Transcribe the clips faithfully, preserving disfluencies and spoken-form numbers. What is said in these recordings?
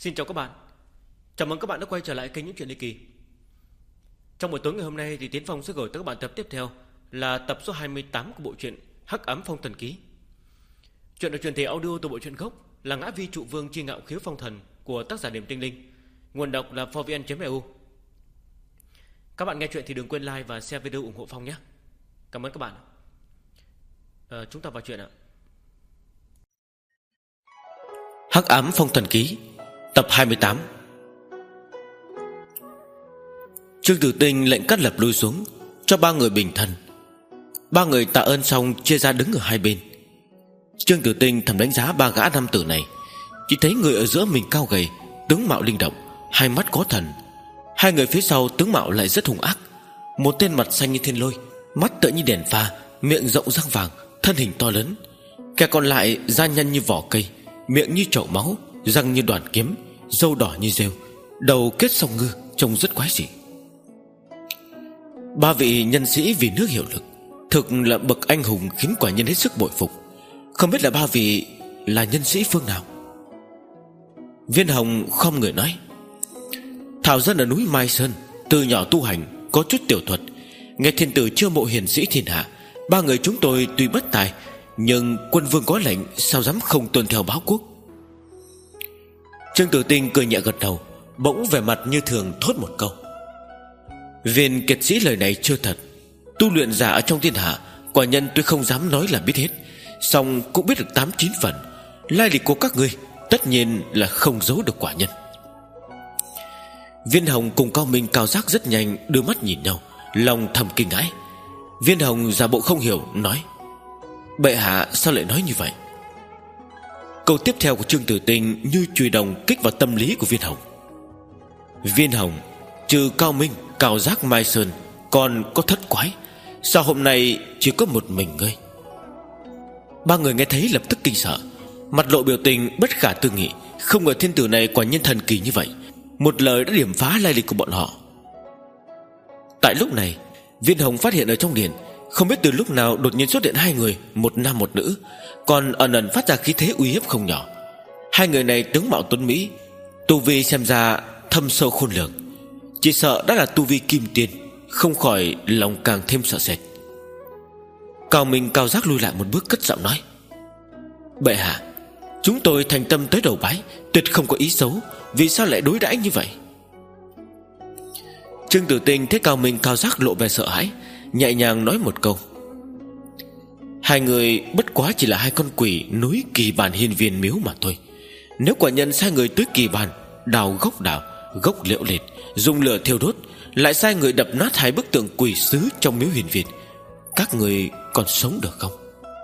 Xin chào các bạn. Chào mừng các bạn đã quay trở lại kênh Những Chuyện Ly Kỳ. Trong buổi tối ngày hôm nay thì Tiến Phong sẽ gửi tới các bạn tập tiếp theo là tập số hai mươi tám của bộ truyện Hắc Ám Phong Thần Ký. Chuyện được truyền thể audio từ bộ truyện gốc là Ngã Vi Trụ Vương Chi Ngạo Khiếu Phong Thần của tác giả Điểm Tinh Linh. Nguồn đọc là fourvn chấm e u. Các bạn nghe chuyện thì đừng quên like và share video ủng hộ Phong nhé. Cảm ơn các bạn. à, Chúng ta vào chuyện ạ. Hắc Ám Phong Thần Ký tập hai mươi tám. Trương Tử Tinh lệnh cắt lập lui xuống, cho ba người bình thân. Ba người tạ ơn xong chia ra đứng ở hai bên. Trương Tử Tinh thầm đánh giá ba gã nam tử này. Chỉ thấy người ở giữa mình cao gầy, tướng mạo linh động, hai mắt có thần. Hai người phía sau tướng mạo lại rất hung ác. Một tên mặt xanh như thiên lôi, mắt tựa như đèn pha, miệng rộng răng vàng, thân hình to lớn. Kẻ còn lại da nhăn như vỏ cây, miệng như chậu máu, răng như đoàn kiếm, râu đỏ như rêu, đầu kết song ngư, trông rất quái dị. Ba vị nhân sĩ vì nước hiệu lực, thực là bậc anh hùng khiến quả nhân hết sức bội phục. Không biết là ba vị là nhân sĩ phương nào? Viên Hồng khom người nói: Thảo dân ở núi Mai Sơn, từ nhỏ tu hành, có chút tiểu thuật. Nghe thiên tử chiêu mộ hiền sĩ thiên hạ. Ba người chúng tôi tuy bất tài, nhưng quân vương có lệnh, sao dám không tuân theo báo quốc. Trương Tử Tinh cười nhẹ gật đầu, bỗng vẻ mặt như thường thốt một câu: Viên kiệt sĩ lời này chưa thật. Tu luyện giả ở trong thiên hạ, quả nhân tôi không dám nói là biết hết, song cũng biết được tám chín phần. Lai lịch của các ngươi tất nhiên là không giấu được quả nhân. Viên Hồng cùng Cao Minh Cao Giác rất nhanh đưa mắt nhìn nhau, lòng thầm kinh hãi. Viên Hồng giả bộ không hiểu, nói: Bệ hạ sao lại nói như vậy? Câu tiếp theo của Trương Tử Tinh như chùy đồng kích vào tâm lý của Viên Hồng. Viên Hồng, trừ Cao Minh, Cao Giác, Mai Sơn, còn có thất quái, sao hôm nay chỉ có một mình ngươi? Ba người nghe thấy lập tức kinh sợ, mặt lộ biểu tình bất khả tư nghị. Không ngờ thiên tử này quả nhiên thần kỳ như vậy, một lời đã điểm phá lai lịch của bọn họ. Tại lúc này, Viên Hồng phát hiện ở trong điện, không biết từ lúc nào đột nhiên xuất hiện hai người, một nam một nữ, còn ẩn ẩn phát ra khí thế uy hiếp không nhỏ. Hai người này tướng mạo tuấn mỹ, tu vi xem ra thâm sâu khôn lường, chỉ sợ đã là tu vi kim tiên, không khỏi lòng càng thêm sợ sệt. Cao Minh Cao Giác lùi lại một bước, cất giọng nói: Bệ hạ, chúng tôi thành tâm tới đầu bái, tuyệt không có ý xấu, vì sao lại đối đãi như vậy? Trương Tử Tinh thấy Cao Minh Cao Giác lộ vẻ sợ hãi, nhẹ nhàng nói một câu: Hai người bất quá chỉ là hai con quỷ núi Kỳ Bàn hiên viên miếu mà thôi. Nếu quả nhân sai người tới Kỳ Bàn, đào gốc đào, gốc liễu liệt, dùng lửa thiêu đốt, lại sai người đập nát hai bức tượng quỷ sứ trong miếu hiền viên, các người còn sống được không?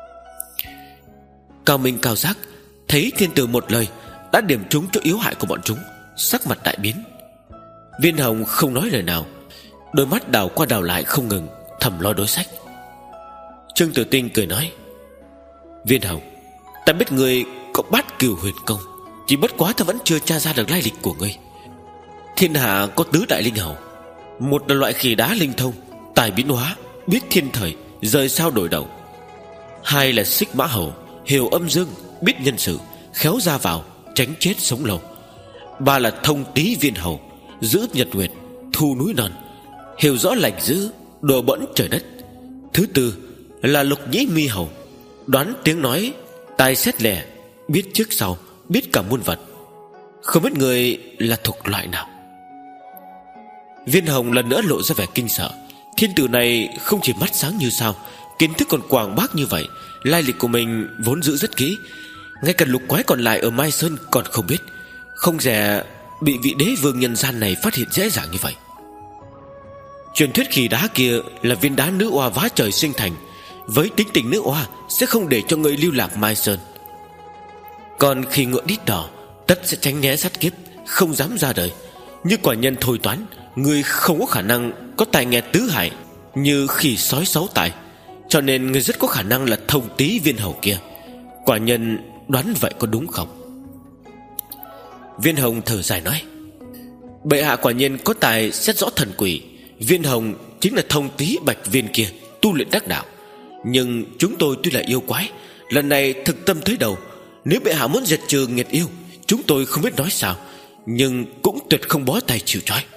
Cao Minh Cao Giác thấy thiên tử một lời đã điểm trúng chỗ yếu hại của bọn chúng, sắc mặt đại biến. Viên Hồng không nói lời nào, đôi mắt đảo qua đảo lại không ngừng, thầm lo đối sách. Trương Tử Tinh cười nói: Viên Hồng, ta biết người có bát cửu huyền công, chỉ bất quá ta vẫn chưa tra ra được lai lịch của ngươi. Thiên hạ có tứ đại linh hầu, một là loại khỉ đá linh thông, tài biến hóa, biết thiên thời, rời sao đổi đầu. Hai là xích mã hầu, hiểu âm dương, biết nhân sự, khéo ra vào, tránh chết sống lâu. Ba là thông tý viên hầu, giữ nhật nguyệt, thu núi non, hiểu rõ lành dữ, đùa bỡn trời đất. Thứ tư là lục nhĩ mi hầu, đoán tiếng nói, tài xét lẻ, biết trước sau, biết cả muôn vật. Không biết người là thuộc loại nào? Viên Hồng lần nữa lộ ra vẻ kinh sợ. Thiên tử này không chỉ mắt sáng như sao, kiến thức còn quảng bác như vậy. Lai lịch của mình vốn giữ rất kỹ, ngay cả lục quái còn lại ở Mai Sơn còn không biết. Không dè bị vị đế vương nhân gian này phát hiện dễ dàng như vậy. Truyền thuyết khỉ đá kia là viên đá nữ oa vá trời sinh thành, với tính tình nữ oa sẽ không để cho người lưu lạc Mai Sơn. Còn khi ngựa đít đỏ tất sẽ tránh né sát kiếp, không dám ra đời. Như quả nhân thôi toán, người không có khả năng có tài nghe tứ hải như khỉ sói sáu tài, cho nên người rất có khả năng là thông tý viên hầu kia. Quả nhân đoán vậy có đúng không? Viên Hồng thở dài nói: Bệ hạ quả nhiên có tài xét rõ thần quỷ. Viên Hồng chính là thông tý bạch viên kia, tu luyện đắc đạo. Nhưng chúng tôi tuy là yêu quái, lần này thực tâm tới đầu. Nếu bệ hạ muốn diệt trừ nghiệt yêu, chúng tôi không biết nói sao, nhưng cũng tuyệt không bó tay chịu trói.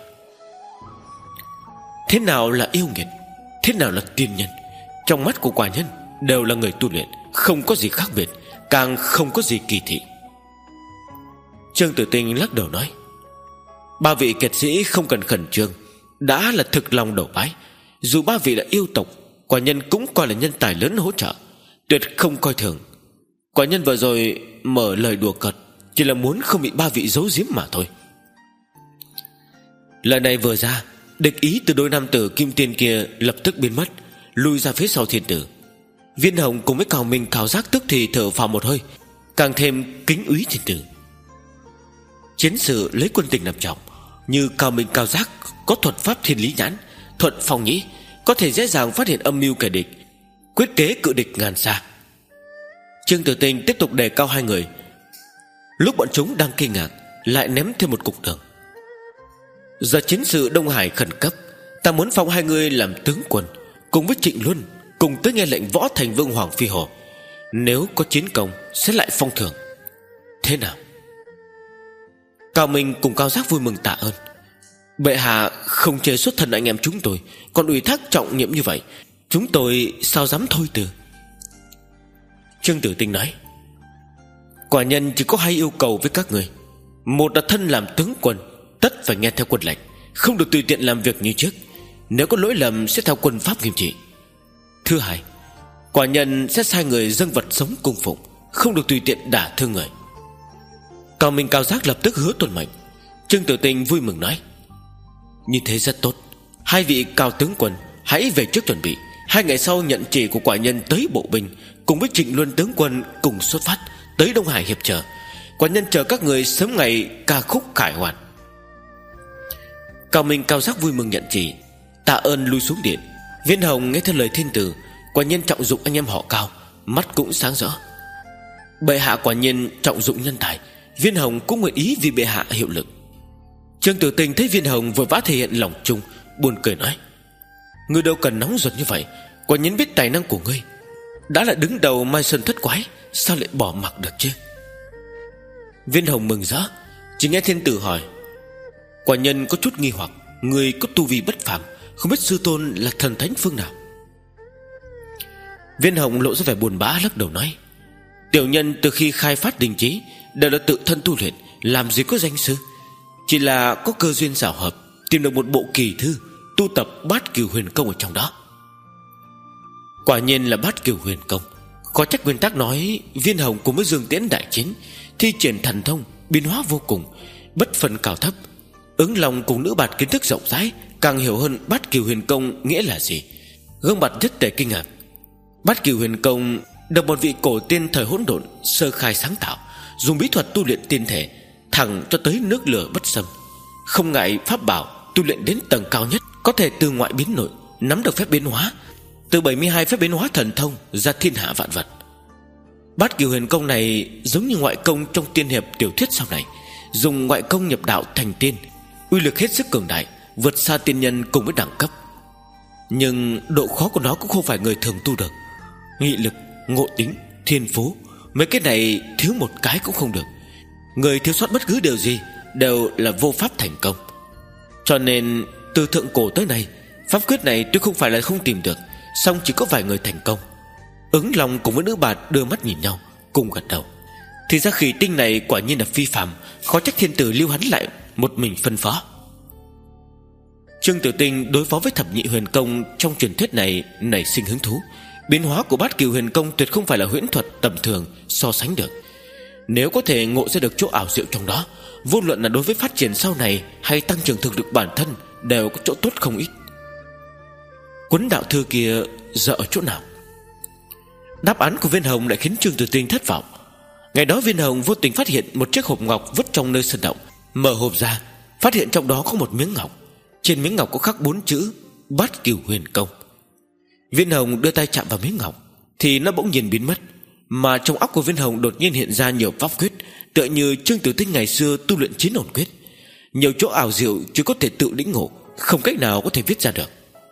Thế nào là yêu nghiệt, thế nào là tiên nhân, trong mắt của quả nhân đều là người tu luyện, không có gì khác biệt, càng không có gì kỳ thị. Trương Tử Tinh lắc đầu nói: ba vị kiệt sĩ không cần khẩn trương, đã là thực lòng đầu bái. Dù ba vị là yêu tộc, quả nhân cũng coi là nhân tài lớn hỗ trợ, tuyệt không coi thường. Quả nhân vừa rồi mở lời đùa cợt, chỉ là muốn không bị ba vị giấu giếm mà thôi. Lời này vừa ra, địch ý từ đôi nam tử kim tiên kia lập tức biến mất, lui ra phía sau thiên tử. Viên Hồng cùng với Cao Minh Cao Giác tức thì thở phào một hơi, càng thêm kính úy thiên tử. Chiến sự lấy quân tình làm trọng, như Cao Minh Cao Giác có thuật pháp thiên lý nhãn, thuận phong nhĩ, có thể dễ dàng phát hiện âm mưu kẻ địch, quyết kế cự địch ngàn xa. Trương Tử Tinh tiếp tục đề cao hai người. Lúc bọn chúng đang kinh ngạc, lại ném thêm một cục tường. Giờ chiến sự Đông Hải khẩn cấp, ta muốn phong hai người làm tướng quân, cùng với Trịnh Luân cùng tới nghe lệnh võ thành vương Hoàng Phi Hồ. Nếu có chiến công sẽ lại phong thưởng. Thế nào? Cao Minh cùng Cao Giác vui mừng tạ ơn. Bệ hạ không chê xuất thân anh em chúng tôi, còn ủy thác trọng nhiệm như vậy, chúng tôi sao dám thôi từ. Trương Tử Tinh nói: quả nhân chỉ có hai yêu cầu với các người. Một là thân làm tướng quân, tất phải nghe theo quân lệnh, không được tùy tiện làm việc như trước. Nếu có lỗi lầm sẽ theo quân pháp nghiêm trị. Thứ hai, quả nhân sẽ sai người dâng vật sống cung phụng, không được tùy tiện đả thương người. Cao Minh Cao Giác lập tức hứa tuân mệnh. Trương Tử Tinh vui mừng nói: như thế rất tốt. Hai vị cao tướng quân hãy về trước chuẩn bị, hai ngày sau nhận chỉ của quả nhân tới bộ binh, cùng với Trịnh Luân tướng quân cùng xuất phát tới Đông Hải hiệp trợ. Quả nhân chờ các người sớm ngày ca khúc khải hoàn. Cao Minh Cao Giác vui mừng nhận chỉ, tạ ơn lui xuống điện. Viên Hồng nghe theo lời thiên tử, quả nhân trọng dụng anh em họ Cao, mắt cũng sáng rõ. Bệ hạ quả nhân trọng dụng nhân tài, Viên Hồng cũng nguyện ý vì bệ hạ hiệu lực. Trương Tử Tinh thấy Viên Hồng vừa vã thể hiện lòng trung, buồn cười nói: ngươi đâu cần nóng ruột như vậy, quả nhân biết tài năng của ngươi, đã là đứng đầu Mai Sơn thất quái, sao lại bỏ mặc được chứ? Viên Hồng mừng rỡ, chỉ nghe thiên tử hỏi: quả nhân có chút nghi hoặc, ngươi có tu vi bất phàm, không biết sư tôn là thần thánh phương nào? Viên Hồng lộ ra vẻ buồn bã, lắc đầu nói: tiểu nhân từ khi khai phát đình trí đều là tự thân tu luyện, làm gì có danh sư. Chỉ là có cơ duyên xảo hợp, tìm được một bộ kỳ thư tu tập Bát Cửu Huyền Công ở trong đó. Quả nhiên là Bát Cửu Huyền Công. Khó trách nguyên tắc nói Viên Hồng cùng với Dương Tiễn đại chiến, thi triển thần thông biến hóa vô cùng, bất phân cao thấp. Ứng Long cùng nữ bạt kiến thức rộng rãi, càng hiểu hơn Bát Cửu Huyền Công nghĩa là gì. Gương mặt rất tề kinh ngạc. Bát Cửu Huyền Công được một vị cổ tiên thời hỗn độn sơ khai sáng tạo, dùng bí thuật tu luyện tiên thể thẳng cho tới nước lửa bất xâm, không ngại pháp bảo tu luyện đến tầng cao nhất, có thể từ ngoại biến nội, nắm được phép biến hóa, từ bảy mươi hai phép biến hóa thần thông ra thiên hạ vạn vật. Bát Cửu Huyền Công này giống như ngoại công trong tiên hiệp tiểu thuyết sau này, dùng ngoại công nhập đạo thành tiên, uy lực hết sức cường đại, vượt xa tiên nhân cùng với đẳng cấp. Nhưng độ khó của nó cũng không phải người thường tu được. Nghị lực, ngộ tính, thiên phú, mấy cái này thiếu một cái cũng không được. Người thiếu sót bất cứ điều gì đều là vô pháp thành công. Cho nên từ thượng cổ tới nay, pháp quyết này tuy không phải là không tìm được, song chỉ có vài người thành công. Ứng Long cùng với nữ bạt đưa mắt nhìn nhau, cùng gật đầu. Thì ra khỉ tinh này quả nhiên là phi phàm, khó trách thiên tử lưu hắn lại một mình phân phó. Trương Tử Tinh đối phó với thập nhị huyền công trong truyền thuyết này nảy sinh hứng thú. Biến hóa của Bát Cửu Huyền Công tuyệt không phải là huyễn thuật tầm thường so sánh được. Nếu có thể ngộ ra được chỗ ảo diệu trong đó, vô luận là đối với phát triển sau này hay tăng trưởng thực lực bản thân đều có chỗ tốt không ít. Cuốn đạo thư kia dở ở chỗ nào? Đáp án của Viên Hồng lại khiến Trương Tử Tinh thất vọng. Ngày đó Viên Hồng vô tình phát hiện một chiếc hộp ngọc vứt trong nơi sơn động, mở hộp ra, phát hiện trong đó có một miếng ngọc. Trên miếng ngọc có khắc bốn chữ Bát Cửu Huyền Công. Viên Hồng đưa tay chạm vào miếng ngọc thì nó bỗng nhiên biến mất, mà trong óc của Viên Hồng đột nhiên hiện ra nhiều pháp quyết, tựa như Trương Tử Tinh ngày xưa tu luyện chiến hồn quyết. Nhiều chỗ ảo diệu chỉ có thể tự lĩnh ngộ, không cách nào có thể viết ra được.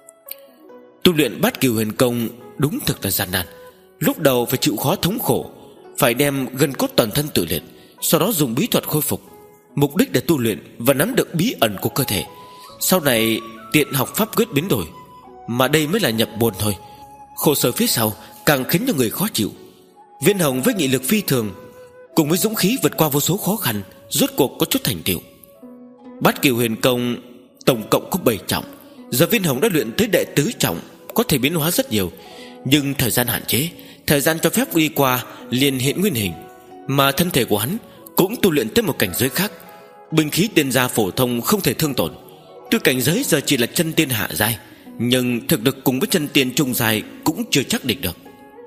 Tu luyện Bát Cửu Huyền Công đúng thực là gian nan. Lúc đầu phải chịu khó thống khổ, phải đem gân cốt toàn thân tự luyện, sau đó dùng bí thuật khôi phục. mục đích để tu luyện và nắm được bí ẩn của cơ thể, sau này tiện học pháp quyết biến đổi. Mà đây mới là nhập môn thôi. Khổ sở phía sau càng khiến cho người khó chịu. Viên Hồng với nghị lực phi thường cùng với dũng khí vượt qua vô số khó khăn, rốt cuộc có chút thành tựu. Bát Cửu Huyền Công tổng cộng có bảy trọng, giờ Viên Hồng đã luyện tới đệ tứ trọng, có thể biến hóa rất nhiều. Nhưng thời gian hạn chế, thời gian cho phép đi qua liền hiện nguyên hình. Mà thân thể của hắn cũng tu luyện tới một cảnh giới khác. Binh khí tiên gia phổ thông không thể thương tổn. Tuy cảnh giới giờ chỉ là chân tiên hạ giai, nhưng thực lực cùng với chân tiên trung giai cũng chưa chắc địch được.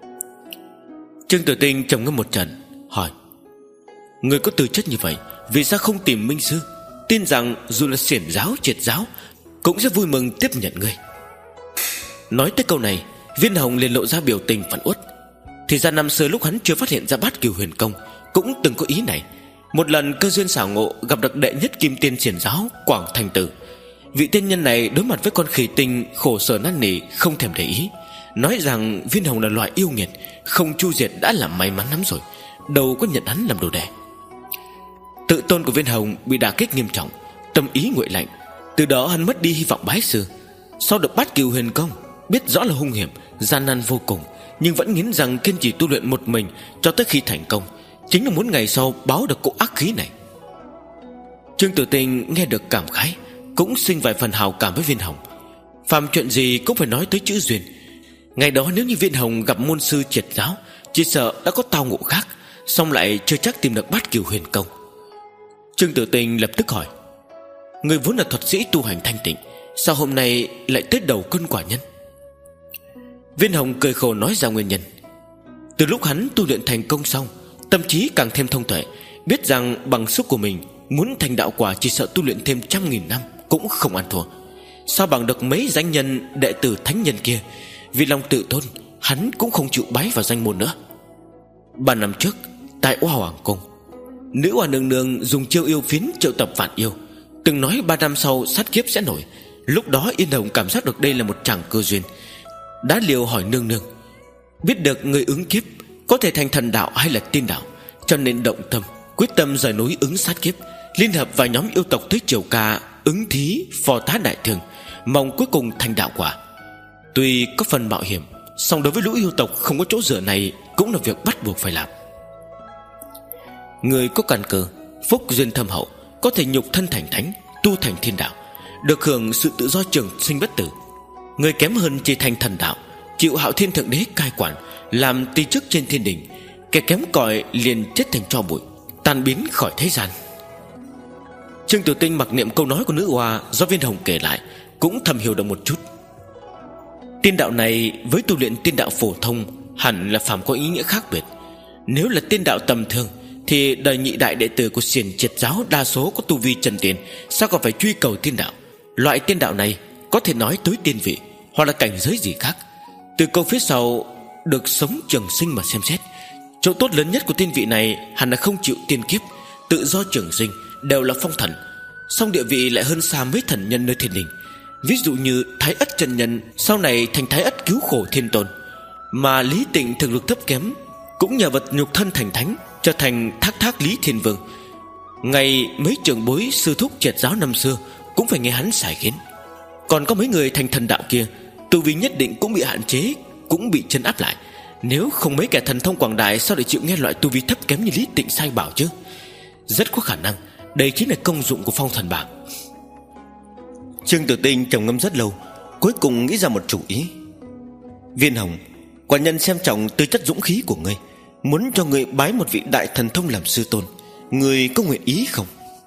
Trương Tử Tinh trầm ngâm một trận, hỏi: người có tư chất như vậy, vì sao không tìm minh sư? Tin rằng dù là xiển giáo triệt giáo cũng sẽ vui mừng tiếp nhận ngươi. Nói tới câu này, Viên Hồng liền lộ ra biểu tình phẫn uất. Thì ra năm xưa lúc hắn chưa phát hiện ra Bát Cửu Huyền Công, cũng từng có ý này. Một lần cơ duyên xảo ngộ gặp được đệ nhất kim tiên xiển giáo Quảng Thành Tử. Vị tiên nhân này đối mặt với con khỉ tinh khổ sở năn nỉ không thèm để ý, nói rằng Viên Hồng là loại yêu nghiệt, không chu diệt đã là may mắn lắm rồi, đâu có nhận hắn làm đồ đệ. Tự tôn của Viên Hồng bị đả kích nghiêm trọng, tâm ý nguội lạnh. Từ đó hắn mất đi hy vọng bái sư. Sau được Bát Cửu Huyền Công, biết rõ là hung hiểm, gian nan vô cùng, nhưng vẫn nghiến rằng kiên trì tu luyện một mình cho tới khi thành công, chính là muốn ngày sau báo được cỗ ác khí này. Trương Tử Tinh nghe được cảm khái, cũng sinh vài phần hào cảm với Viên Hồng. Phàm chuyện gì cũng phải nói tới chữ duyên. Ngày đó nếu như Viên Hồng gặp môn sư triệt giáo, chỉ sợ đã có tao ngộ khác, song lại chưa chắc tìm được Bát Cửu Huyền Công. Trương Tử Tinh lập tức hỏi: người vốn là thuật sĩ tu hành thanh tịnh, sao hôm nay lại tới đầu cơn quả nhân? Viên Hồng cười khổ nói ra nguyên nhân. Từ lúc hắn tu luyện thành công xong, tâm trí càng thêm thông tuệ, biết rằng bằng sức của mình muốn thành đạo quả chỉ sợ tu luyện thêm trăm nghìn năm cũng không ăn thua. Sao bằng được mấy danh nhân đệ tử thánh nhân kia, vì lòng tự tôn hắn cũng không chịu bái vào danh môn nữa. Ba năm trước tại Oa Hoàng Cung, nữ oa nương nương dùng chiêu yêu phiến triệu tập vạn yêu, từng nói ba năm sau sát kiếp sẽ nổi. Lúc đó Yên Hồng cảm giác được đây là một tràng cơ duyên, đã liều hỏi nương nương, biết được người ứng kiếp có thể thành thần đạo hay là tiên đạo, cho nên động tâm quyết tâm rời núi ứng sát kiếp, liên hợp vài nhóm yêu tộc tới triều ca ứng thí phò tá đại thương, mong cuối cùng thành đạo quả. Tuy có phần mạo hiểm, song đối với lũ yêu tộc không có chỗ dựa này cũng là việc bắt buộc phải làm. Người có căn cơ, phúc duyên thâm hậu, có thể nhục thân thành thánh, tu thành thiên đạo, được hưởng sự tự do trường sinh bất tử. Người kém hơn chỉ thành thần đạo, chịu Hạo Thiên Thượng Đế cai quản, làm ti chức trên thiên đình. Kẻ kém cỏi liền chết thành tro bụi, tan biến khỏi thế gian. Trương Tử Tinh mặc niệm câu nói của nữ oa do Viên Hồng kể lại, cũng thầm hiểu được một chút. Tiên đạo này với tu luyện tiên đạo phổ thông hẳn là phàm có ý nghĩa khác biệt. Nếu là tiên đạo tầm thường thì đời nhị đại đệ tử của xiển triệt giáo đa số có tu vi chân tiên, sao còn phải truy cầu tiên đạo? Loại tiên đạo này có thể nói tới tiên vị, hoặc là cảnh giới gì khác. Từ câu phía sau được sống trường sinh mà xem xét, chỗ tốt lớn nhất của tiên vị này hẳn là không chịu tiên kiếp, tự do trường sinh, đều là phong thần. Song địa vị lại hơn xa mấy thần nhân nơi thiên đình. Ví dụ như Thái Ất chân nhân sau này thành Thái Ất cứu khổ thiên tôn, mà Lý Tịnh thực lực thấp kém cũng nhờ vật nhục thân thành thánh, trở thành Thác Thác Lý Thiên Vương. Ngày mấy trưởng bối sư thúc triệt giáo năm xưa cũng phải nghe hắn xài khiến. Còn có mấy người thành thần đạo kia, tu vi nhất định cũng bị hạn chế, cũng bị trấn áp lại. Nếu không mấy kẻ thần thông quảng đại, sao để chịu nghe loại tu vi thấp kém như Lý Tịnh sai bảo chứ? Rất có khả năng đây chính là công dụng của phong thần bảng. Trương Tử Tinh trầm ngâm rất lâu, cuối cùng nghĩ ra một chủ ý. Viên Hồng, quả nhân xem trọng tư chất dũng khí của ngươi, muốn cho ngươi bái một vị đại thần thông làm sư tôn. Ngươi có nguyện ý không?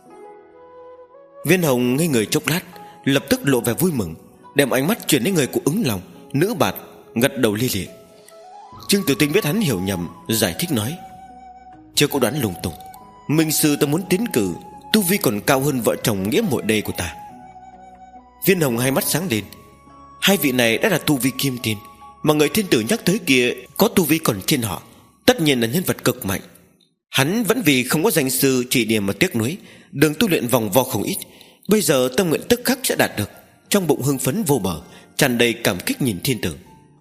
Viên Hồng ngây người chốc lát, lập tức lộ vẻ vui mừng, đem ánh mắt chuyển đến người của ứng lòng, nữ bạt, gật đầu li lịa. Trương Tử Tinh biết hắn hiểu nhầm, giải thích nói: chưa có đoán lung tung, minh sư ta muốn tiến cử, tu vi còn cao hơn vợ chồng nghĩa muội đây của ta. Viên Hồng hai mắt sáng lên. Hai vị này đã là tu vi kim tiên, mà người thiên tử nhắc tới kia có tu vi còn trên họ, tất nhiên là nhân vật cực mạnh. Hắn vẫn vì không có danh sư chỉ điểm mà tiếc nuối, đường tu luyện vòng vo không ít. Bây giờ tâm nguyện tức khắc sẽ đạt được, trong bụng hưng phấn vô bờ, tràn đầy cảm kích nhìn thiên tử.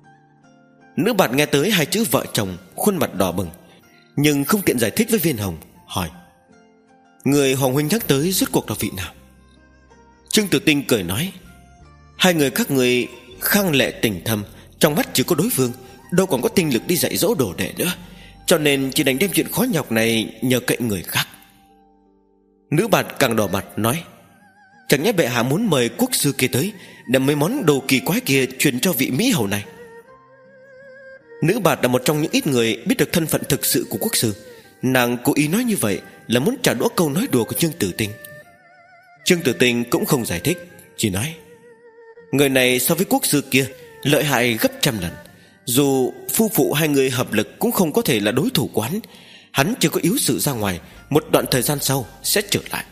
Nữ bạt nghe tới hai chữ vợ chồng, khuôn mặt đỏ bừng, nhưng không tiện giải thích với Viên Hồng, hỏi: Người Hoàng huynh nhắc tới rốt cuộc là vị nào? Trương Tử Tinh cười nói: Hai người các người khang lệ tình thâm, trong mắt chỉ có đối phương, đâu còn có tinh lực đi dạy dỗ đồ đệ nữa, cho nên chỉ đành đem chuyện khó nhọc này nhờ cậy người khác. Nữ bạt càng đỏ mặt nói: Chẳng nhẽ bệ hạ muốn mời quốc sư kia tới, đem mấy món đồ kỳ quái kia truyền cho vị mỹ hầu này? Nữ bạt là một trong những ít người biết được thân phận thực sự của quốc sư. Nàng cố ý nói như vậy là muốn trả đũa câu nói đùa của Trương Tử Tinh. Trương Tử Tinh cũng không giải thích, chỉ nói: Người này so với quốc sư kia lợi hại gấp trăm lần. Dù phu phụ hai người hợp lực cũng không có thể là đối thủ của hắn. Hắn chưa có yếu sự ra ngoài, một đoạn thời gian sau sẽ trở lại.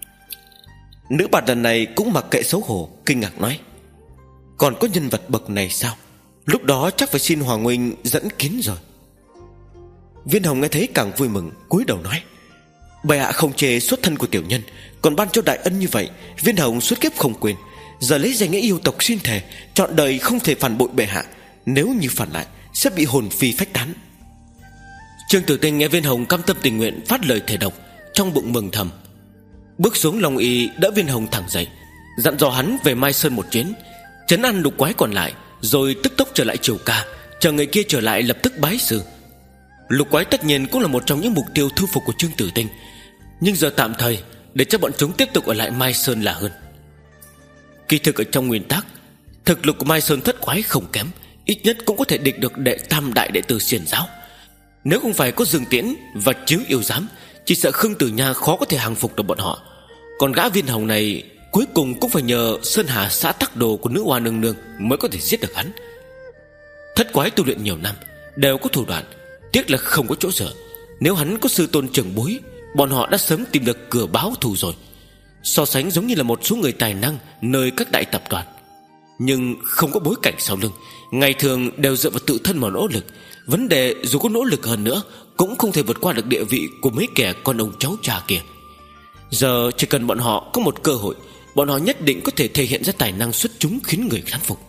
Nữ bạt lần này cũng mặc kệ xấu hổ, kinh ngạc nói: Còn có nhân vật bậc này sao? Lúc đó chắc phải xin Hoàng huynh dẫn kiến rồi. Viên Hồng nghe thấy càng vui mừng, cúi đầu nói: Bệ hạ không chê xuất thân của tiểu nhân, còn ban cho đại ân như vậy, Viên Hồng suốt kiếp không quên. Giờ lấy danh nghĩa yêu tộc xin thề, trọn đời không thể phản bội bệ hạ. Nếu như phản lại sẽ bị hồn phi phách tán. Trương Tử Tinh nghe Viên Hồng cam tâm tình nguyện phát lời thề độc, trong bụng mừng thầm. Bước xuống Long Y đỡ Viên Hồng thẳng dậy, dặn dò hắn về Mai Sơn một chuyến, trấn an lục quái còn lại, rồi tức tốc trở lại triều ca, chờ người kia trở lại lập tức bái sư. Lục quái tất nhiên cũng là một trong những mục tiêu thu phục của Trương Tử Tinh, nhưng giờ tạm thời để cho bọn chúng tiếp tục ở lại Mai Sơn là hơn. Kỳ thực ở trong nguyên tắc, thực lực của Mai Sơn thất quái không kém, ít nhất cũng có thể địch được đệ tam đại đệ tử Xiển giáo. Nếu không phải có Dương Tiễn và Chiếu Yêu Giám, chỉ sợ Khương Tử Nha khó có thể hàng phục được bọn họ. Còn gã Viên Hồng này cuối cùng cũng phải nhờ Sơn Hà xã tắc đồ của nữ hoa nương nương mới có thể giết được hắn. Thất quái tu luyện nhiều năm, đều có thủ đoạn, tiếc là không có chỗ dựa. Nếu hắn có sư tôn trưởng bối, bọn họ đã sớm tìm được cửa báo thù rồi. So sánh giống như là một số người tài năng nơi các đại tập đoàn, nhưng không có bối cảnh sau lưng, ngày thường đều dựa vào tự thân mà nỗ lực. Vấn đề dù có nỗ lực hơn nữa cũng không thể vượt qua được địa vị của mấy kẻ con ông cháu cha kia. Giờ chỉ cần bọn họ có một cơ hội, bọn họ nhất định có thể thể hiện ra tài năng xuất chúng khiến người thán phục.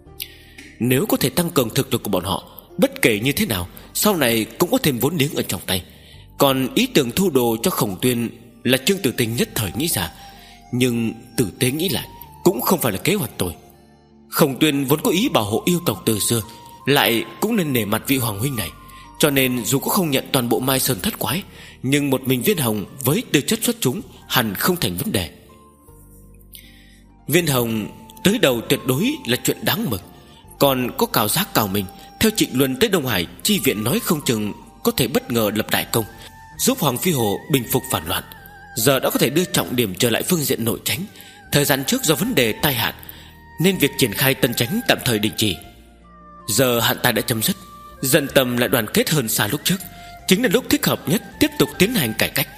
Nếu có thể tăng cường thực lực của bọn họ, bất kể như thế nào, sau này cũng có thêm vốn liếng ở trong tay. Còn ý tưởng thu đồ cho Khổng Tuyên là Trương Tử Tinh nhất thời nghĩ ra, nhưng tử tế nghĩ lại cũng không phải là kế hoạch tồi. Khổng Tuyên vốn có ý bảo hộ yêu tộc từ xưa, lại cũng nên nể mặt vị hoàng huynh này, cho nên dù có không nhận toàn bộ Mai Sơn thất quái, nhưng một mình Viên Hồng với tư chất xuất chúng hẳn không thành vấn đề. Viên Hồng tới đầu tuyệt đối là chuyện đáng mừng. Còn có Cào Giác Cào Minh theo Trịnh Luân tới Đông Hải chi viện, nói không chừng có thể bất ngờ lập đại công, giúp Hoàng Phi Hồ bình phục phản loạn. Giờ đã có thể đưa trọng điểm trở lại phương diện nội tránh. Thời gian trước do vấn đề tai hạn nên việc triển khai tân tránh tạm thời đình chỉ. Giờ hạn tai đã chấm dứt, dân tâm lại đoàn kết hơn xa lúc trước, chính là lúc thích hợp nhất tiếp tục tiến hành cải cách.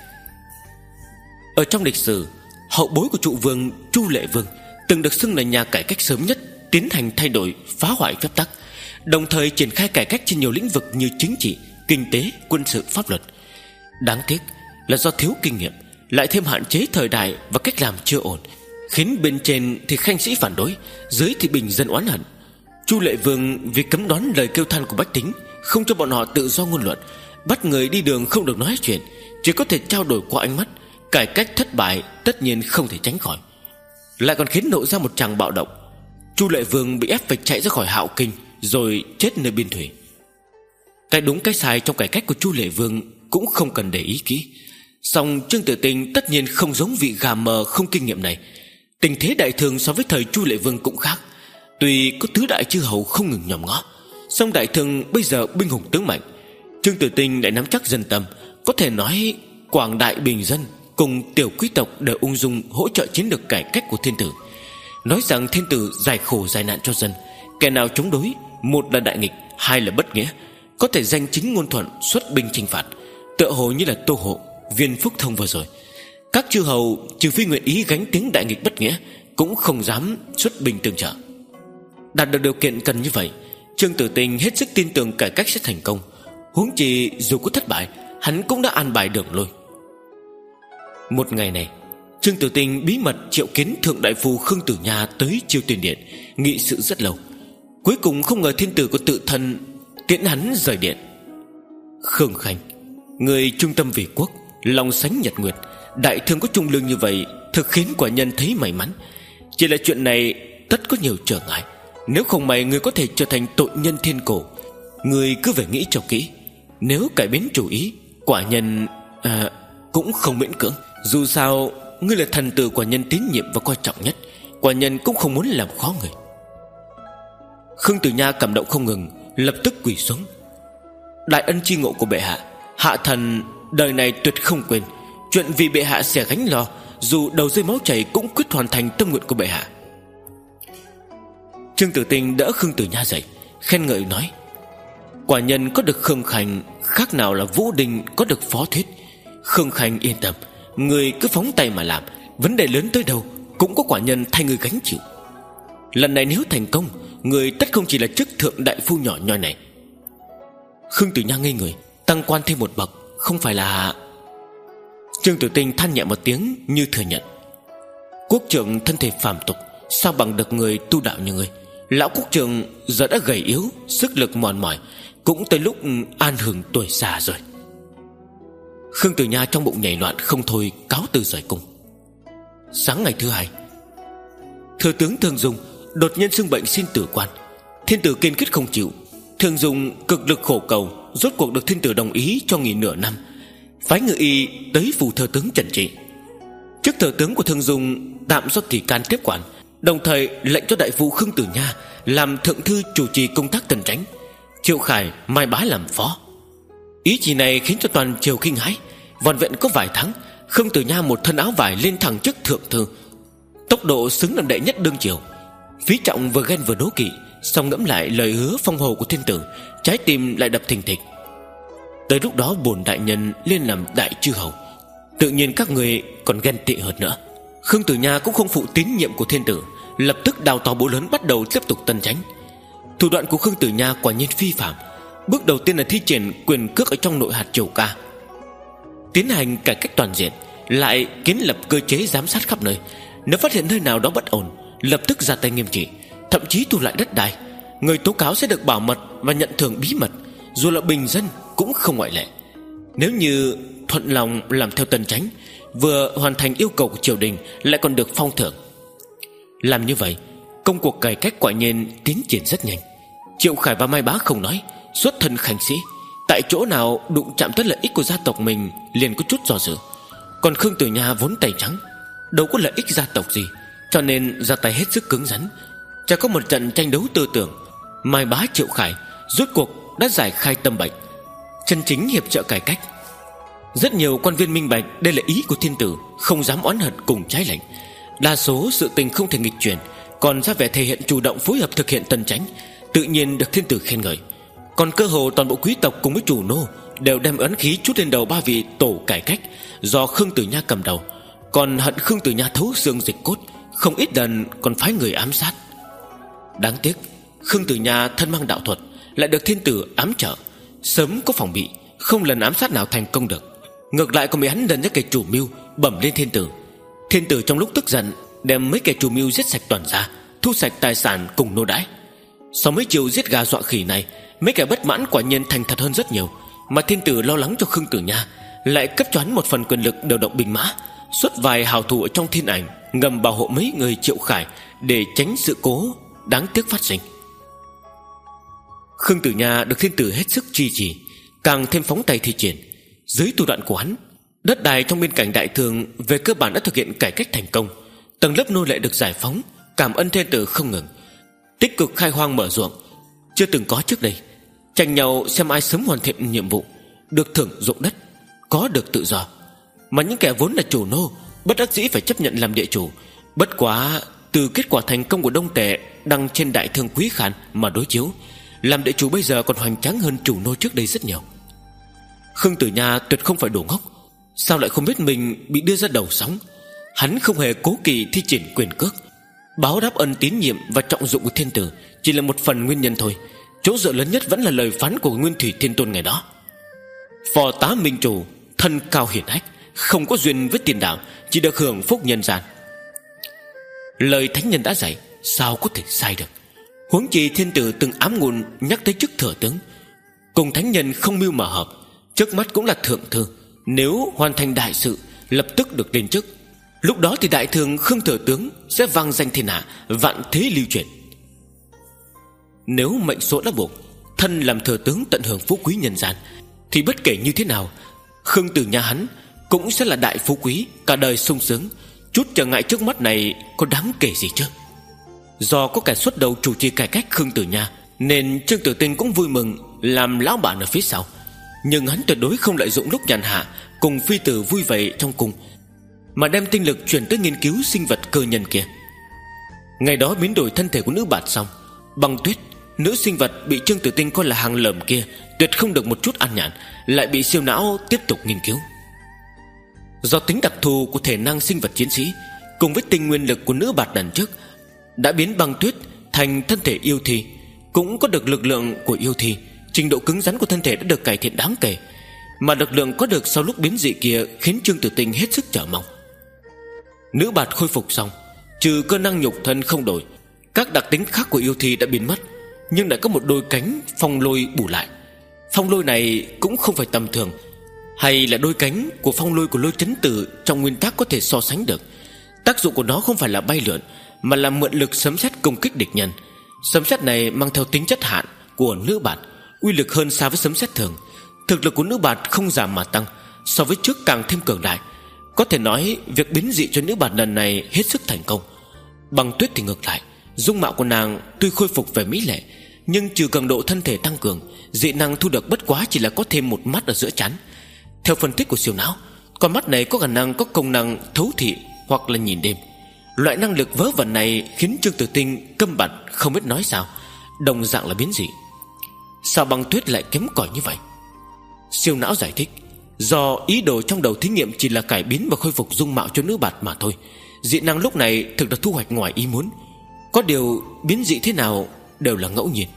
Ở trong lịch sử, hậu bối của trụ vương Chu Lệ Vương từng được xưng là nhà cải cách sớm nhất, tiến hành thay đổi phá hoại phép tắc, đồng thời triển khai cải cách trên nhiều lĩnh vực như chính trị, kinh tế, quân sự, pháp luật. Đáng tiếc là do thiếu kinh nghiệm, lại thêm hạn chế thời đại và cách làm chưa ổn, khiến bên trên thì khanh sĩ phản đối, dưới thì bình dân oán hận. Chu Lệ Vương vì cấm đoán lời kêu than của bách tính, không cho bọn họ tự do ngôn luận, bắt người đi đường không được nói chuyện, chỉ có thể trao đổi qua ánh mắt. Cải cách thất bại tất nhiên không thể tránh khỏi, lại còn khiến nổ ra một tràng bạo động. Chu Lệ Vương bị ép phải chạy ra khỏi Hạo Kinh, rồi chết nơi biên thủy. Cái đúng cái sai trong cải cách của Chu Lệ Vương cũng không cần để ý kỹ. Song Trương Tử Tinh tất nhiên không giống vị gà mờ không kinh nghiệm này. Tình thế đại thường so với thời Chu Lệ Vương cũng khác. Tuy có tứ đại chư hầu không ngừng nhòm ngó, song đại thường bây giờ binh hùng tướng mạnh. Trương Tử Tinh lại nắm chắc dân tâm, có thể nói quảng đại bình dân cùng tiểu quý tộc đều ung dung hỗ trợ chiến lược cải cách của thiên tử. Nói rằng thiên tử giải khổ giải nạn cho dân, kẻ nào chống đối, một là đại nghịch, hai là bất nghĩa, có thể danh chính ngôn thuận xuất binh chinh phạt, tựa hồ như là Tô Hộ, Viên Phúc Thông vừa rồi. Các chư hầu trừ phi nguyện ý gánh tiếng đại nghịch bất nghĩa, cũng không dám xuất binh tương trợ. Đạt được điều kiện cần như vậy, Trương Tử Tinh hết sức tin tưởng cải cách sẽ thành công. Huống chi dù có thất bại, hắn cũng đã an bài đường lối. Một ngày này, Trương Tử Tinh bí mật triệu kiến thượng đại phu Khương Tử Nha tới Chiêu Tuyên Điện, nghị sự rất lâu. Cuối cùng không ngờ thiên tử có tự thân tiễn hắn rời điện. Khương Khanh, người trung tâm vì quốc, lòng sánh nhật nguyệt, Đại thương có trung lương như vậy thực khiến quả nhân thấy may mắn. Chỉ là chuyện này tất có nhiều trở ngại. Nếu không may người có thể trở thành tội nhân thiên cổ. Người cứ phải nghĩ cho kỹ. Nếu cải biến chủ ý, quả nhân à, cũng không miễn cưỡng. Dù sao ngươi là thần tử quả nhân tín nhiệm và coi trọng nhất, quả nhân cũng không muốn làm khó người. Khương Tử Nha cảm động không ngừng, lập tức quỳ xuống. Đại ân chi ngộ của bệ hạ, hạ thần đời này tuyệt không quên. Chuyện vì bệ hạ sẽ gánh lo, dù đầu rơi máu chảy cũng quyết hoàn thành tâm nguyện của bệ hạ. Trương Tử Tinh đỡ Khương Tử Nha dậy, khen ngợi nói: quả nhân có được Khương Khanh khác nào là Vũ Đình có được Phó Thuyết. Khương Khanh yên tâm, người cứ phóng tay mà làm, vấn đề lớn tới đâu cũng có quả nhân thay người gánh chịu. Lần này nếu thành công, người tất không chỉ là chức thượng đại phu nhỏ nhoi này. Khương Tử Nha ngây người, tăng quan thêm một bậc, không phải là... Trương Tử Tinh than nhẹ một tiếng như thừa nhận: quốc trưởng thân thể phàm tục, sao bằng được người tu đạo như người. Lão quốc trưởng giờ đã gầy yếu, sức lực mòn mỏi, cũng tới lúc an hưởng tuổi già rồi. Khương Tử Nha trong bụng nhảy loạn không thôi, cáo từ rời cung. Sáng ngày thứ hai, thừa tướng Thương Dung đột nhiên xưng bệnh xin tử quan. Thiên tử kiên quyết không chịu. Thương Dung cực lực khổ cầu, rốt cuộc được thiên tử đồng ý cho nghỉ nửa năm, phái ngự y tới phủ thừa tướng trần trị. Chức thừa tướng của Thương Dung tạm do Tỷ Can tiếp quản, đồng thời lệnh cho đại phu Khương Tử Nha làm thượng thư chủ trì công tác tần tránh, Triệu Khải, Mai Bá làm phó. Ý chỉ này khiến cho toàn triều kinh hãi. Vòn vẹn có vài tháng, Khương Tử Nha một thân áo vải lên thẳng chức thượng thư, tốc độ xứng làm đệ nhất đương triều. Phí Trọng vừa ghen vừa đố kỵ, song ngẫm lại lời hứa phong hồ của thiên tử, trái tim lại đập thình thịch. Tới lúc đó bổn đại nhân lên làm đại chư hầu, tự nhiên các người còn ghen tị hơn nữa. Khương Tử Nha cũng không phụ tín nhiệm của thiên tử, lập tức đào to bố lớn bắt đầu tiếp tục tân tránh. Thủ đoạn của Khương Tử Nha quả nhiên phi phàm. Bước đầu tiên là thi triển quyền cước ở trong nội hạt triều ca, tiến hành cải cách toàn diện, lại kiến lập cơ chế giám sát khắp nơi. Nếu phát hiện nơi nào đó bất ổn, lập tức ra tay nghiêm trị, thậm chí thu lại đất đai. Người tố cáo sẽ được bảo mật và nhận thưởng bí mật, dù là bình dân cũng không ngoại lệ. Nếu như thuận lòng làm theo tân tránh, vừa hoàn thành yêu cầu của triều đình, lại còn được phong thưởng. Làm như vậy, công cuộc cải cách quả nhiên tiến triển rất nhanh. Triệu Khải và Mai Bá không nói, xuất thân khanh sĩ, tại chỗ nào đụng chạm tới lợi ích của gia tộc mình liền có chút do dự. Còn Khương Tử Nha vốn tay trắng, đâu có lợi ích gia tộc gì, cho nên ra tay hết sức cứng rắn. Chả có một trận tranh đấu tư tưởng, Mai Bá Triệu Khải rốt cuộc đã giải khai tâm bệnh, chân chính hiệp trợ cải cách. Rất nhiều quan viên minh bạch đây là ý của thiên tử, không dám oán hận cùng trái lệnh. Đa số sự tình không thể nghịch chuyển, còn ra vẻ thể hiện chủ động phối hợp thực hiện tân tránh, tự nhiên được thiên tử khen ngợi. Còn cơ hồ toàn bộ quý tộc cùng với chủ nô đều đem ấn khí chút lên đầu ba vị tổ cải cách do Khương Tử Nha cầm đầu, còn hận Khương Tử Nha thấu xương dịch cốt, không ít lần còn phái người ám sát. Đáng tiếc Khương Tử Nha thân mang đạo thuật, lại được thiên tử ám trợ, sớm có phòng bị, không lần ám sát nào thành công được. Ngược lại còn bị hắn lần ra kẻ chủ mưu bẩm lên thiên tử. Thiên tử trong lúc tức giận đem mấy kẻ chủ mưu giết sạch toàn gia, thu sạch tài sản cùng nô đãi. Sau mấy chiều giết gà dọa khỉ này, mấy kẻ bất mãn quả nhiên thành thật hơn rất nhiều. Mà thiên tử lo lắng cho Khương Tử Nha, lại cấp cho hắn một phần quyền lực điều động binh mã, xuất vài hào thủ ở trong thiên ảnh, ngầm bảo hộ mấy người Triệu Khải để tránh sự cố đáng tiếc phát sinh. Khương Tử Nha được thiên tử hết sức chi trì, càng thêm phóng tay thi triển. Dưới thủ đoạn của hắn, đất đai trong biên cảnh đại thương về cơ bản đã thực hiện cải cách thành công, tầng lớp nô lệ được giải phóng, cảm ơn thiên tử không ngừng, tích cực khai hoang mở ruộng, chưa từng có trước đây. Tranh nhau xem ai sớm hoàn thiện nhiệm vụ, được thưởng ruộng đất, có được tự do. Mà những kẻ vốn là chủ nô, bất đắc dĩ phải chấp nhận làm địa chủ. Bất quá từ kết quả thành công của Đông Tề đăng trên đại thương Quý Khán mà đối chiếu, làm địa chủ bây giờ còn hoành tráng hơn chủ nô trước đây rất nhiều. Khương Tử Nha tuyệt không phải đồ ngốc, sao lại không biết mình bị đưa ra đầu sóng. Hắn không hề cố kỵ thi triển quyền cước, báo đáp ân tín nhiệm và trọng dụng của thiên tử chỉ là một phần nguyên nhân thôi. Chỗ dựa lớn nhất vẫn là lời phán của Nguyên Thủy Thiên Tôn ngày đó: phò tá minh chủ, thân cao hiển hách, không có duyên với tiền đạo, chỉ được hưởng phúc nhân gian. Lời thánh nhân đã dạy, sao có thể sai được. Huống chi thiên tử từng ám ngôn nhắc tới chức thừa tướng, cùng thánh nhân không mưu mà hợp, trước mắt cũng là thượng thư. Nếu hoàn thành đại sự, lập tức được lên chức. Lúc đó thì đại thường Khương thừa tướng sẽ vang danh thiên hạ, vạn thế lưu truyền. Nếu mệnh số đã buộc, thân làm thừa tướng tận hưởng phú quý nhân gian, thì bất kể như thế nào, Khương Tử Nha hắn cũng sẽ là đại phú quý, cả đời sung sướng. Chút trở ngại trước mắt này có đáng kể gì chứ? Do có kẻ xuất đầu chủ trì cải cách Khương Tử Nha, nên Trương Tử Tinh cũng vui mừng làm lão bản ở phía sau. Nhưng hắn tuyệt đối không lợi dụng lúc nhàn hạ cùng phi tử vui vẻ trong cung, mà đem tinh lực chuyển tới nghiên cứu sinh vật cơ nhân kia. Ngày đó biến đổi thân thể của nữ bạt xong, Băng Tuyết, nữ sinh vật bị Trương Tử Tinh coi là hàng lởm kia, tuyệt không được một chút an nhàn, lại bị siêu não tiếp tục nghiên cứu. Do tính đặc thù của thể năng sinh vật chiến sĩ cùng với tinh nguyên lực của nữ bạt lần trước, đã biến Băng Tuyết thành thân thể yêu thi, cũng có được lực lượng của yêu thi. Trình độ cứng rắn của thân thể đã được cải thiện đáng kể, mà lực lượng có được sau lúc biến dị kia khiến Trương Tử Tinh hết sức chờ mong. Nữ bạt khôi phục xong, trừ cơ năng nhục thân không đổi, các đặc tính khác của yêu thi đã biến mất, nhưng lại có một đôi cánh phong lôi bù lại. Phong lôi này cũng không phải tầm thường, hay là đôi cánh của phong lôi của Lôi Chấn Tử trong nguyên tắc có thể so sánh được. Tác dụng của nó không phải là bay lượn, mà là mượn lực sấm sét công kích địch nhân. Sấm sét này mang theo tính chất hạn của nữ bạt, uy lực hơn xa với sấm sét thường. Thực lực của nữ bạt không giảm mà tăng, so với trước càng thêm cường đại. Có thể nói việc biến dị cho nữ bạt lần này hết sức thành công. Băng Tuyết thì ngược lại, dung mạo của nàng tuy khôi phục về mỹ lệ, nhưng trừ cường độ thân thể tăng cường, dị năng thu được bất quá chỉ là có thêm một mắt ở giữa trán. Theo phân tích của siêu não, con mắt này có khả năng có công năng thấu thị hoặc là nhìn đêm. Loại năng lực vớ vẩn này khiến Trương Tử Tinh câm bặt không biết nói sao, đồng dạng là biến dị. Sao Băng Tuyết lại kém cỏi như vậy? Siêu não giải thích, do ý đồ trong đầu thí nghiệm chỉ là cải biến và khôi phục dung mạo cho nữ bạt mà thôi. Dị năng lúc này thực là thu hoạch ngoài ý muốn. Có điều biến dị thế nào đều là ngẫu nhiên.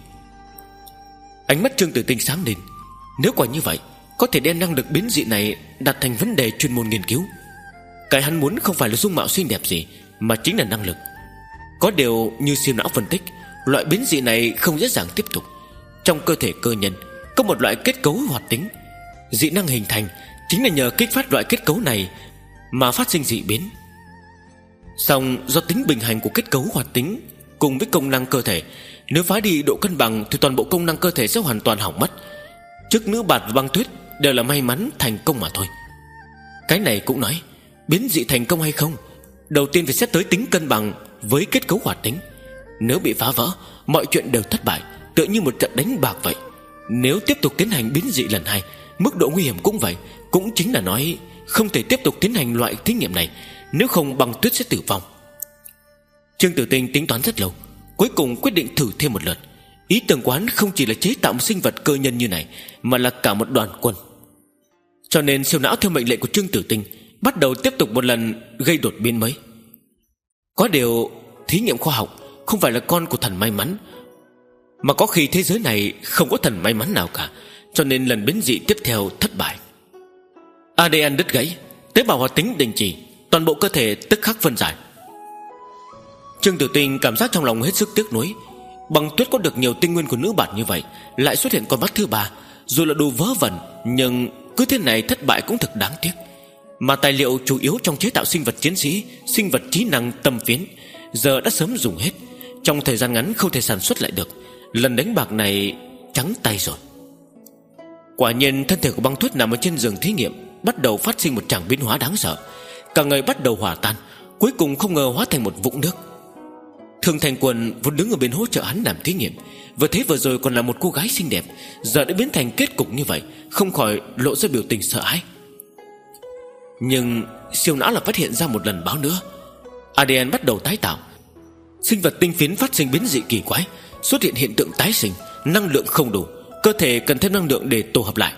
Ánh mắt Trương Tử Tinh sáng lên. Nếu quả như vậy, có thể đem năng lực biến dị này đặt thành vấn đề chuyên môn nghiên cứu. Cái hắn muốn không phải là dung mạo xinh đẹp gì, mà chính là năng lực. Có điều như siêu não phân tích, loại biến dị này không dễ dàng tiếp tục. Trong cơ thể cơ nhân có một loại kết cấu hoạt tính, dị năng hình thành chính là nhờ kích phát loại kết cấu này mà phát sinh dị biến. Song do tính bình hành của kết cấu hoạt tính cùng với công năng cơ thể, nếu phá đi độ cân bằng thì toàn bộ công năng cơ thể sẽ hoàn toàn hỏng mất. Trước nữ bạt và Băng Tuyết đều là may mắn thành công mà thôi. Cái này cũng nói, biến dị thành công hay không, đầu tiên phải xét tới tính cân bằng với kết cấu hoạt tính. Nếu bị phá vỡ, mọi chuyện đều thất bại, tựa như một trận đánh bạc vậy. Nếu tiếp tục tiến hành biến dị lần hai, mức độ nguy hiểm cũng vậy. Cũng chính là nói không thể tiếp tục tiến hành loại thí nghiệm này, nếu không Băng Tuyết sẽ tử vong. Trương Tử Tinh tính toán rất lâu, cuối cùng quyết định thử thêm một lượt. Ý tưởng quán không chỉ là chế tạo một sinh vật cơ nhân như này, mà là cả một đoàn quân. Cho nên siêu não theo mệnh lệnh của Trương Tử Tinh bắt đầu tiếp tục một lần gây đột biến mới. Có điều thí nghiệm khoa học không phải là con của thần may mắn, mà có khi thế giới này không có thần may mắn nào cả, cho nên lần biến dị tiếp theo thất bại. a đê en đứt gãy, tế bào hoạt tính đình chỉ, toàn bộ cơ thể tức khắc phân giải. Trương Tử Tinh cảm giác trong lòng hết sức tiếc nuối. Băng Tuyết có được nhiều tinh nguyên của nữ bạt như vậy, lại xuất hiện con mắt thứ ba, dù là đồ vớ vẩn, nhưng cứ thế này thất bại cũng thật đáng tiếc. Mà tài liệu chủ yếu trong chế tạo sinh vật chiến sĩ, sinh vật trí năng tâm phiến, giờ đã sớm dùng hết, trong thời gian ngắn không thể sản xuất lại được. Lần đánh bạc này trắng tay rồi. Quả nhiên thân thể của Băng Tuyết nằm ở trên giường thí nghiệm bắt đầu phát sinh một tràng biến hóa đáng sợ. Cả người bắt đầu hòa tan, cuối cùng không ngờ hóa thành một vũng nước. Thường Thành Quân vốn đứng ở bên hỗ trợ hắn làm thí nghiệm, vừa thấy vừa rồi còn là một cô gái xinh đẹp, giờ đã biến thành kết cục như vậy, không khỏi lộ ra biểu tình sợ hãi. Nhưng siêu não là phát hiện ra một lần báo nữa. a đê en bắt đầu tái tạo, sinh vật tinh phiến phát sinh biến dị kỳ quái, xuất hiện hiện tượng tái sinh, năng lượng không đủ, cơ thể cần thêm năng lượng để tổ hợp lại.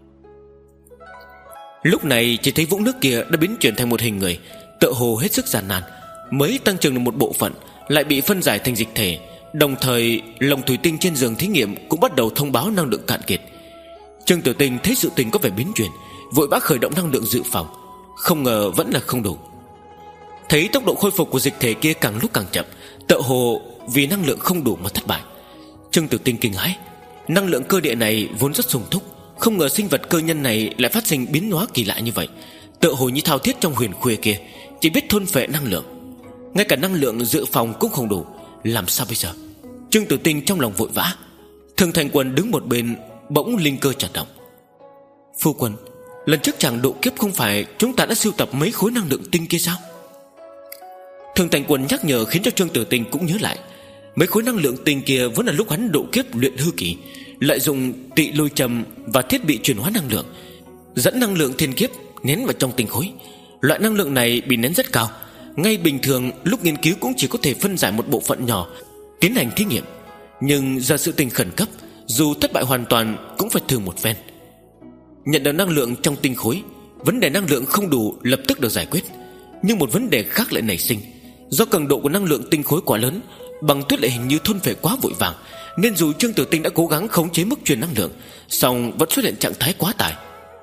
Lúc này chỉ thấy vũng nước kia đã biến chuyển thành một hình người, tựa hồ hết sức gian nan, mới tăng trưởng được một bộ phận lại bị phân giải thành dịch thể. Đồng thời lồng thủy tinh trên giường thí nghiệm cũng bắt đầu thông báo năng lượng cạn kiệt. Trương Tử Tinh thấy sự tình có vẻ biến chuyển, vội vã khởi động năng lượng dự phòng, không ngờ vẫn là không đủ. Thấy tốc độ khôi phục của dịch thể kia càng lúc càng chậm, tựa hồ vì năng lượng không đủ mà thất bại. Trương Tử Tinh kinh hãi, năng lượng cơ địa này vốn rất sung túc, không ngờ sinh vật cơ nhân này lại phát sinh biến hóa kỳ lạ như vậy. Tựa hồ như thao thiết trong huyền khuya kia chỉ biết thôn phệ năng lượng, ngay cả năng lượng dự phòng cũng không đủ. Làm sao bây giờ? Trương Tử Tinh trong lòng vội vã. Thường Thành Quân đứng một bên, bỗng linh cơ chợt động. Phu quân, lần trước chàng độ kiếp không phải chúng ta đã sưu tập mấy khối năng lượng tinh kia sao? Thường Thành Quân nhắc nhở khiến cho Trương Tử Tinh cũng nhớ lại. Mấy khối năng lượng tinh kia vốn là lúc hắn độ kiếp luyện hư kỳ, lợi dụng tị lôi trầm và thiết bị chuyển hóa năng lượng, dẫn năng lượng thiên kiếp nén vào trong tinh khối. Loại năng lượng này bị nén rất cao, ngay bình thường lúc nghiên cứu cũng chỉ có thể phân giải một bộ phận nhỏ tiến hành thí nghiệm. Nhưng giờ sự tình khẩn cấp, dù thất bại hoàn toàn cũng phải thử một phen. Nhận được năng lượng trong tinh khối, vấn đề năng lượng không đủ lập tức được giải quyết. Nhưng một vấn đề khác lại nảy sinh. Do cường độ của năng lượng tinh khối quá lớn, Băng Tuyết lại hình như thôn phệ quá vội vàng, nên dù Trương Tử Tinh đã cố gắng khống chế mức truyền năng lượng, song vẫn xuất hiện trạng thái quá tải.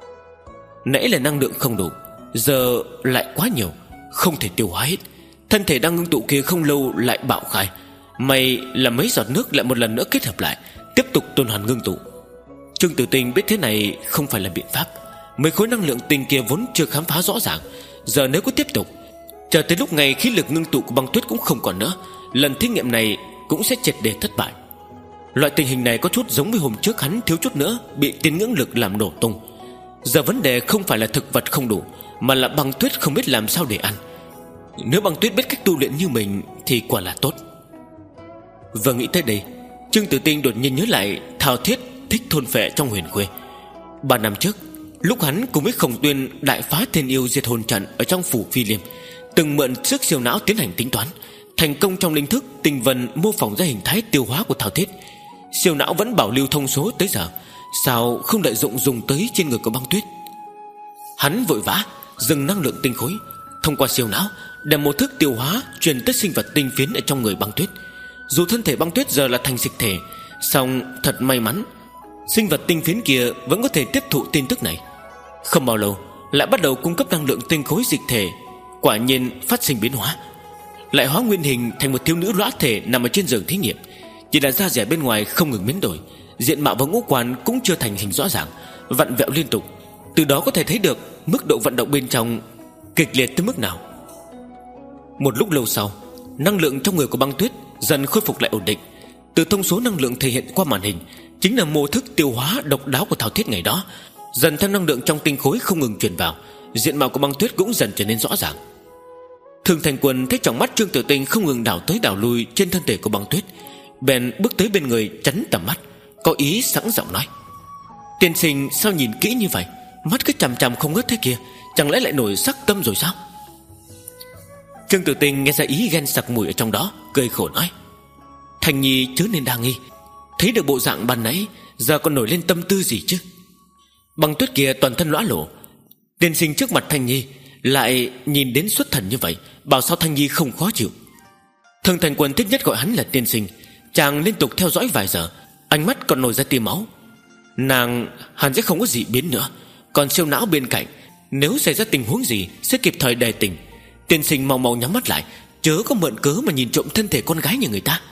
Nãy là năng lượng không đủ, giờ lại quá nhiều, không thể tiêu hóa hết. Thân thể đang ngưng tụ kia không lâu lại bạo khai. May là mấy giọt nước lại một lần nữa kết hợp lại, tiếp tục tuần hoàn ngưng tụ. Trương Tử Tinh biết thế này không phải là biện pháp. Mấy khối năng lượng tinh kia vốn chưa khám phá rõ ràng, giờ nếu cứ tiếp tục, chờ tới lúc ngày khí lực ngưng tụ của Băng Tuyết cũng không còn nữa, lần thí nghiệm này cũng sẽ triệt để thất bại. Loại tình hình này có chút giống với hôm trước hắn thiếu chút nữa bị tiên ngưỡng lực làm nổ tung. Giờ vấn đề không phải là thực vật không đủ, mà là Băng Tuyết không biết làm sao để ăn. Nếu Băng Tuyết biết cách tu luyện như mình thì quả là tốt. Vừa nghĩ tới đây, Trương Tử Tinh đột nhiên nhớ lại thao thiết thích thôn phệ trong huyền khuê. Ba năm trước, lúc hắn cùng với Khổng Tuyên đại phá thiên yêu diệt hồn trận ở trong phủ Phi Liêm, từng mượn sức siêu não tiến hành tính toán, thành công trong linh thức tinh vân mô phỏng ra hình thái tiêu hóa của thao thiết. Siêu não vẫn bảo lưu thông số tới giờ, sao không đợi dụng dùng tới trên người của Băng Tuyết? Hắn vội vã dừng năng lượng tinh khối, thông qua siêu não đem một thức tiêu hóa truyền tới sinh vật tinh phiến ở trong người Băng Tuyết. Dù thân thể Băng Tuyết giờ là thành dịch thể, song thật may mắn, sinh vật tinh phiến kia vẫn có thể tiếp thụ tin tức này. Không bao lâu lại bắt đầu cung cấp năng lượng tinh khối dịch thể, quả nhiên phát sinh biến hóa, lại hóa nguyên hình thành một thiếu nữ lõa thể nằm ở trên giường thí nghiệm. Chỉ là da dẻ bên ngoài không ngừng biến đổi, diện mạo và ngũ quan cũng chưa thành hình rõ ràng, vặn vẹo liên tục. Từ đó có thể thấy được mức độ vận động bên trong kịch liệt tới mức nào. Một lúc lâu sau, năng lượng trong người của Băng Tuyết dần khôi phục lại ổn định. Từ thông số năng lượng thể hiện qua màn hình chính là mô thức tiêu hóa độc đáo của thao thiết ngày đó. Dần theo năng lượng trong tinh khối không ngừng truyền vào, diện mạo của Băng Tuyết cũng dần trở nên rõ ràng. Thường Thành Quân thấy trong mắt Trương Tử Tinh không ngừng đảo tới đảo lui trên thân thể của Băng Tuyết, bèn bước tới bên người chắn tầm mắt, có ý sẵn giọng nói: "Tiên sinh sao nhìn kỹ như vậy? Mắt cứ chằm chằm không ngớt thế kia, chẳng lẽ lại nổi sắc tâm rồi sao?" Trương Tử Tinh nghe ra ý ghen sặc mùi ở trong đó, cười khổ nói: "Thành nhi chớ nên đa nghi, thấy được bộ dạng ban nãy, giờ còn nổi lên tâm tư gì chứ?" Băng Tuyết kia toàn thân lõa lổ, tiên sinh trước mặt Thành nhi lại nhìn đến xuất thần như vậy, bảo sao Thành nhi không khó chịu. Thường Thành Quân thích nhất gọi hắn là tiên sinh. Chàng liên tục theo dõi vài giờ, ánh mắt còn nổi ra tia máu. Nàng hẳn sẽ không có gì biến nữa, còn siêu não bên cạnh, nếu xảy ra tình huống gì sẽ kịp thời đề tỉnh. Tiên sinh mau mau nhắm mắt lại, chớ có mượn cớ mà nhìn trộm thân thể con gái nhà người ta.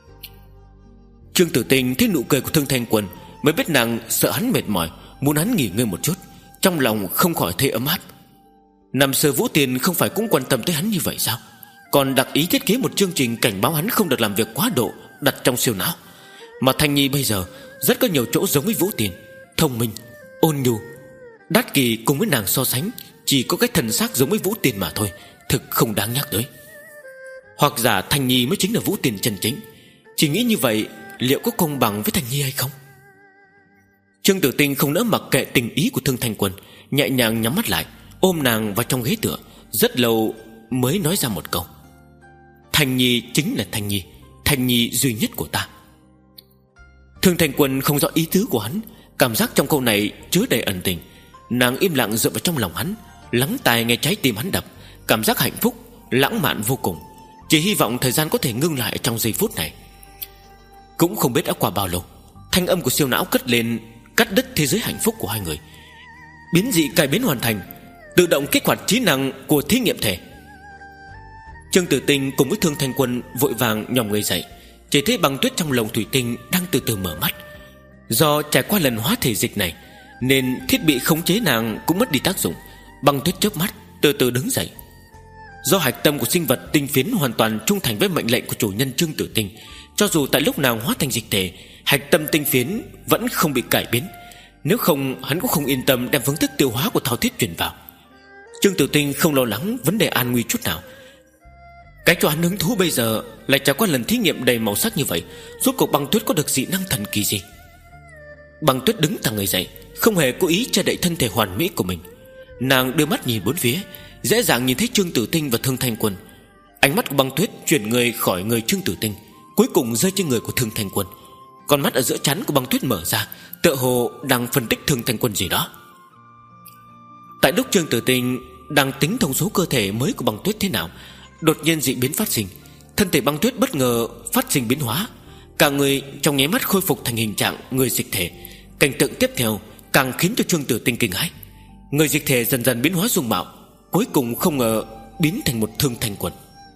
Trương Tử Tinh thấy nụ cười của Thương Thành Quân, mới biết nàng sợ hắn mệt mỏi, muốn hắn nghỉ ngơi một chút, trong lòng không khỏi thấy ấm áp. Năm xưa Vũ Tiền không phải cũng quan tâm tới hắn như vậy sao? Còn đặc ý thiết kế một chương trình cảnh báo hắn không được làm việc quá độ, đặt trong siêu não. Mà Thanh Nhi bây giờ rất có nhiều chỗ giống với Vũ Tiền, thông minh, ôn nhu. Đát Kỳ cùng với nàng so sánh chỉ có cái thần xác giống với Vũ Tiền mà thôi, thực không đáng nhắc tới. Hoặc giả Thanh Nhi mới chính là Vũ Tiền chân chính. Chỉ nghĩ như vậy, liệu có công bằng với Thanh Nhi hay không? Trương Tử Tinh không nỡ mặc kệ tình ý của Thương Thành Quân, nhẹ nhàng nhắm mắt lại, ôm nàng vào trong ghế tựa, rất lâu mới nói ra một câu: "Thanh Nhi chính là Thanh Nhi, Thanh Nhi duy nhất của ta." Thương Thành Quân không rõ ý tứ của hắn, cảm giác trong câu này chứa đầy ẩn tình. Nàng im lặng dựa vào trong lòng hắn, lắng tai nghe trái tim hắn đập, cảm giác hạnh phúc lãng mạn vô cùng, chỉ hy vọng thời gian có thể ngưng lại trong giây phút này. Cũng không biết đã qua bao lâu, thanh âm của siêu não cất lên, cắt đứt thế giới hạnh phúc của hai người. Biến dị cải biến hoàn thành, tự động kích hoạt trí năng của thí nghiệm thể. Trương Tử Tinh cùng với Thương Thành Quân vội vàng nhòm người dậy, chỉ thấy Băng Tuyết trong lồng thủy tinh đang từ từ mở mắt. Do trải qua lần hóa thể dịch này, nên thiết bị khống chế nàng cũng mất đi tác dụng, Băng Tuyết chớp mắt từ từ đứng dậy. Do hạch tâm của sinh vật tinh phiến hoàn toàn trung thành với mệnh lệnh của chủ nhân Trương Tử Tinh, cho dù tại lúc nào hóa thành dịch thể, hạch tâm tinh phiến vẫn không bị cải biến. Nếu không, hắn cũng không yên tâm đem phương thức tiêu hóa của thao thiết truyền vào. Trương Tử Tinh không lo lắng vấn đề an nguy chút nào. Cái cho hắn hứng thú bây giờ lại trải qua lần thí nghiệm đầy màu sắc như vậy. Rốt cuộc Băng Tuyết có được dị năng thần kỳ gì? Băng Tuyết đứng thẳng người dậy, không hề cố ý che đậy thân thể hoàn mỹ của mình. Nàng đưa mắt nhìn bốn phía, dễ dàng nhìn thấy Trương Tử Tinh và Thương Thanh Quân. Ánh mắt của Băng Tuyết chuyển người khỏi người Trương Tử Tinh, cuối cùng rơi trên người của Thương Thanh Quân. Con mắt ở giữa trán của Băng Tuyết mở ra, tựa hồ đang phân tích Thương Thanh Quân gì đó. Tại lúc Trương Tử Tinh đang tính thông số cơ thể mới của Băng Tuyết thế nào, đột nhiên dị biến phát sinh. Thân thể Băng Tuyết bất ngờ phát sinh biến hóa, cả người trong nháy mắt khôi phục thành hình trạng người dịch thể. Cảnh tượng tiếp theo càng khiến cho Trương Tử Tinh kinh hãi. Người dịch thể dần dần biến hóa dung mạo, cuối cùng không ngờ biến thành một Thương Thanh Quân.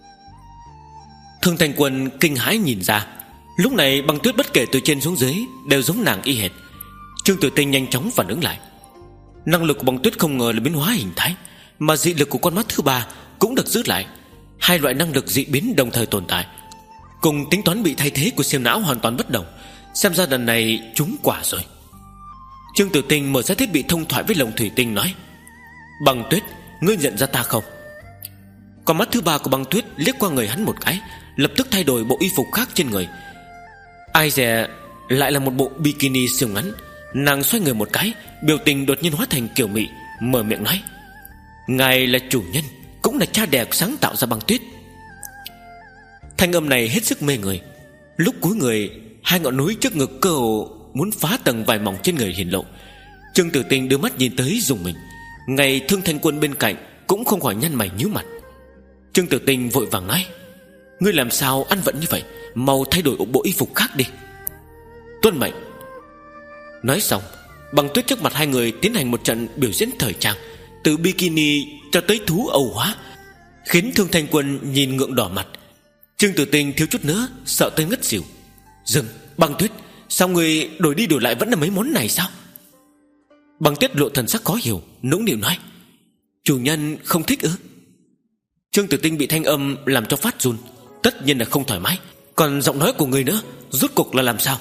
Thương Thanh Quân kinh hãi nhìn ra, lúc này Băng Tuyết bất kể từ trên xuống dưới đều giống nàng y hệt. Trương Tử Tinh nhanh chóng phản ứng lại. Năng lực của Băng Tuyết không ngờ là biến hóa hình thái, mà dị lực của con mắt thứ ba cũng được giữ lại. Hai loại năng lực dị biến đồng thời tồn tại, cùng tính toán bị thay thế của siêu não hoàn toàn bất đồng. Xem ra lần này trúng quả rồi. Trương Tử Tinh mở ra thiết bị thông thoại với lồng thủy tinh nói: Băng Tuyết, ngươi nhận ra ta không? Con mắt thứ ba của Băng Tuyết liếc qua người hắn một cái, lập tức thay đổi bộ y phục khác trên người. Ai dè lại là một bộ bikini siêu ngắn. Nàng xoay người một cái, biểu tình đột nhiên hóa thành kiểu mị, mở miệng nói: Ngài là chủ nhân, cũng là cha đẻ sáng tạo ra Băng Tuyết. Thanh âm này hết sức mê người. Lúc cúi người, hai ngọn núi trước ngực cơ hồ muốn phá tầng vải mỏng trên người hiển lộ. Trương Tử Tinh đưa mắt nhìn tới dùng mình. Ngay Thương Thanh Quân bên cạnh cũng không khỏi nhăn mày nhíu mặt. Trương Tử Tinh vội vàng nói: Ngươi làm sao ăn vận như vậy, mau thay đổi bộ y phục khác đi. Tuân mệnh. Nói xong, Băng Tuyết trước mặt hai người tiến hành một trận biểu diễn thời trang, từ bikini cho tới thú âu hóa, khiến Thương Thanh Quân nhìn ngượng đỏ mặt. Trương Tử Tinh thiếu chút nữa sợ tới ngất xỉu. Dừng, Băng Tuyết, sao người đổi đi đổi lại vẫn là mấy món này sao? Băng Tuyết lộ thần sắc khó hiểu, nũng nịu nói: Chủ nhân không thích ư? Trương Tử Tinh bị thanh âm làm cho phát run, tất nhiên là không thoải mái. Còn giọng nói của người nữa, rốt cuộc là làm sao?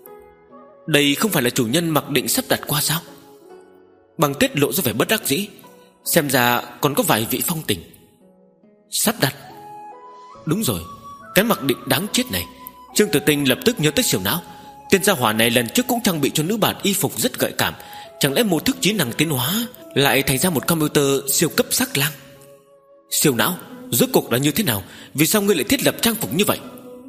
Đây không phải là chủ nhân mặc định sắp đặt qua sao? Băng Tuyết lộ ra vẻ bất đắc dĩ, xem ra còn có vài vị phong tình. Sắp đặt? Đúng rồi, cái mặc định đáng chết này. Trương Tử Tinh lập tức nhớ tới siêu não. Tên gia hỏa này lần trước cũng trang bị cho nữ bản y phục rất gợi cảm. Chẳng lẽ một thức trí năng tiến hóa lại thành ra một computer siêu cấp sắc lang? Siêu não, rốt cuộc là như thế nào? Vì sao ngươi lại thiết lập trang phục như vậy?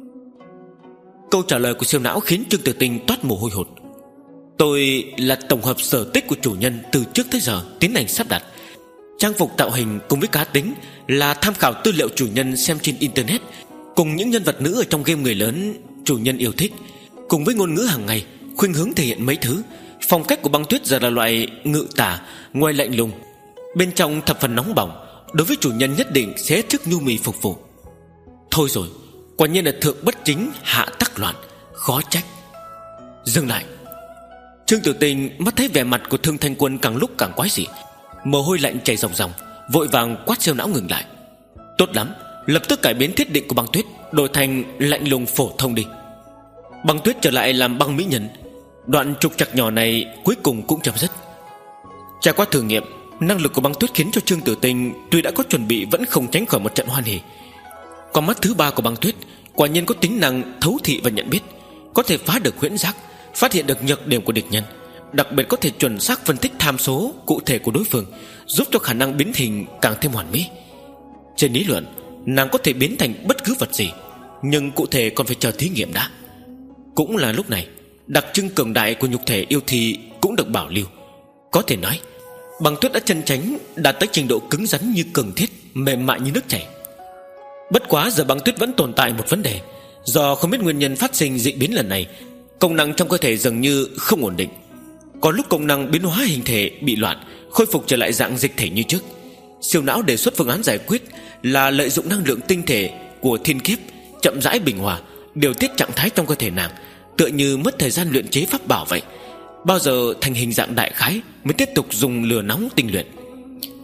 Câu trả lời của siêu não khiến Trương Tử Tinh toát mồ hôi hột. Tôi là tổng hợp sở tích của chủ nhân từ trước tới giờ tiến hành sắp đặt. Trang phục tạo hình cùng với cá tính là tham khảo tư liệu chủ nhân xem trên internet, cùng những nhân vật nữ ở trong game người lớn chủ nhân yêu thích, cùng với ngôn ngữ hàng ngày khuynh hướng thể hiện mấy thứ. Phong cách của Băng Tuyết giờ là loại ngự tả, ngoài lạnh lùng, bên trong thập phần nóng bỏng. Đối với chủ nhân nhất định sẽ trước nhu mì phục vụ. Thôi rồi, quả nhiên là thượng bất chính hạ tắc loạn, khó trách. Dừng lại. Trương Tử Tinh mắt thấy vẻ mặt của Thương Thanh Quân càng lúc càng quái dị, mồ hôi lạnh chảy ròng ròng, vội vàng quát siêu não ngừng lại. Tốt lắm, lập tức cải biến thiết định của Băng Tuyết, đổi thành lạnh lùng phổ thông đi. Băng Tuyết trở lại làm băng mỹ nhân. Đoạn trục trặc nhỏ này cuối cùng cũng chấm dứt. Trải qua thử nghiệm, năng lực của Băng Tuyết khiến cho Trương Tử Tinh tuy đã có chuẩn bị vẫn không tránh khỏi một trận hoan hỉ. Con mắt thứ ba của Băng Tuyết quả nhiên có tính năng thấu thị và nhận biết, có thể phá được huyễn giác, phát hiện được nhược điểm của địch nhân, đặc biệt có thể chuẩn xác phân tích tham số cụ thể của đối phương, giúp cho khả năng biến hình càng thêm hoàn mỹ. Trên lý luận, nàng có thể biến thành bất cứ vật gì, nhưng cụ thể còn phải chờ thí nghiệm đã. Cũng là lúc này, đặc trưng cường đại của nhục thể yêu thi cũng được bảo lưu. Có thể nói, Băng Tuyết đã chân chánh đạt tới trình độ cứng rắn như cường thiết, mềm mại như nước chảy. Bất quá giờ Băng Tuyết vẫn tồn tại một vấn đề. Do không biết nguyên nhân phát sinh dị biến lần này, công năng trong cơ thể dường như không ổn định. Có lúc công năng biến hóa hình thể bị loạn, khôi phục trở lại dạng dịch thể như trước. Siêu não đề xuất phương án giải quyết là lợi dụng năng lượng tinh thể của thiên kiếp, chậm rãi bình hòa, điều tiết trạng thái trong cơ thể nàng, tựa như mất thời gian luyện chế pháp bảo vậy. Bao giờ thành hình dạng đại khái mới tiếp tục dùng lửa nóng tinh luyện.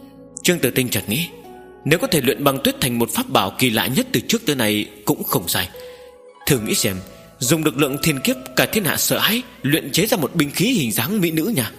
Trương Tử Tinh chợt nghĩ, nếu có thể luyện băng tuyết thành một pháp bảo kỳ lạ nhất từ trước tới nay cũng không sai. Thử nghĩ xem, dùng lực lượng thiên kiếp cả thiên hạ sợ hãi, luyện chế ra một binh khí hình dáng mỹ nữ nha.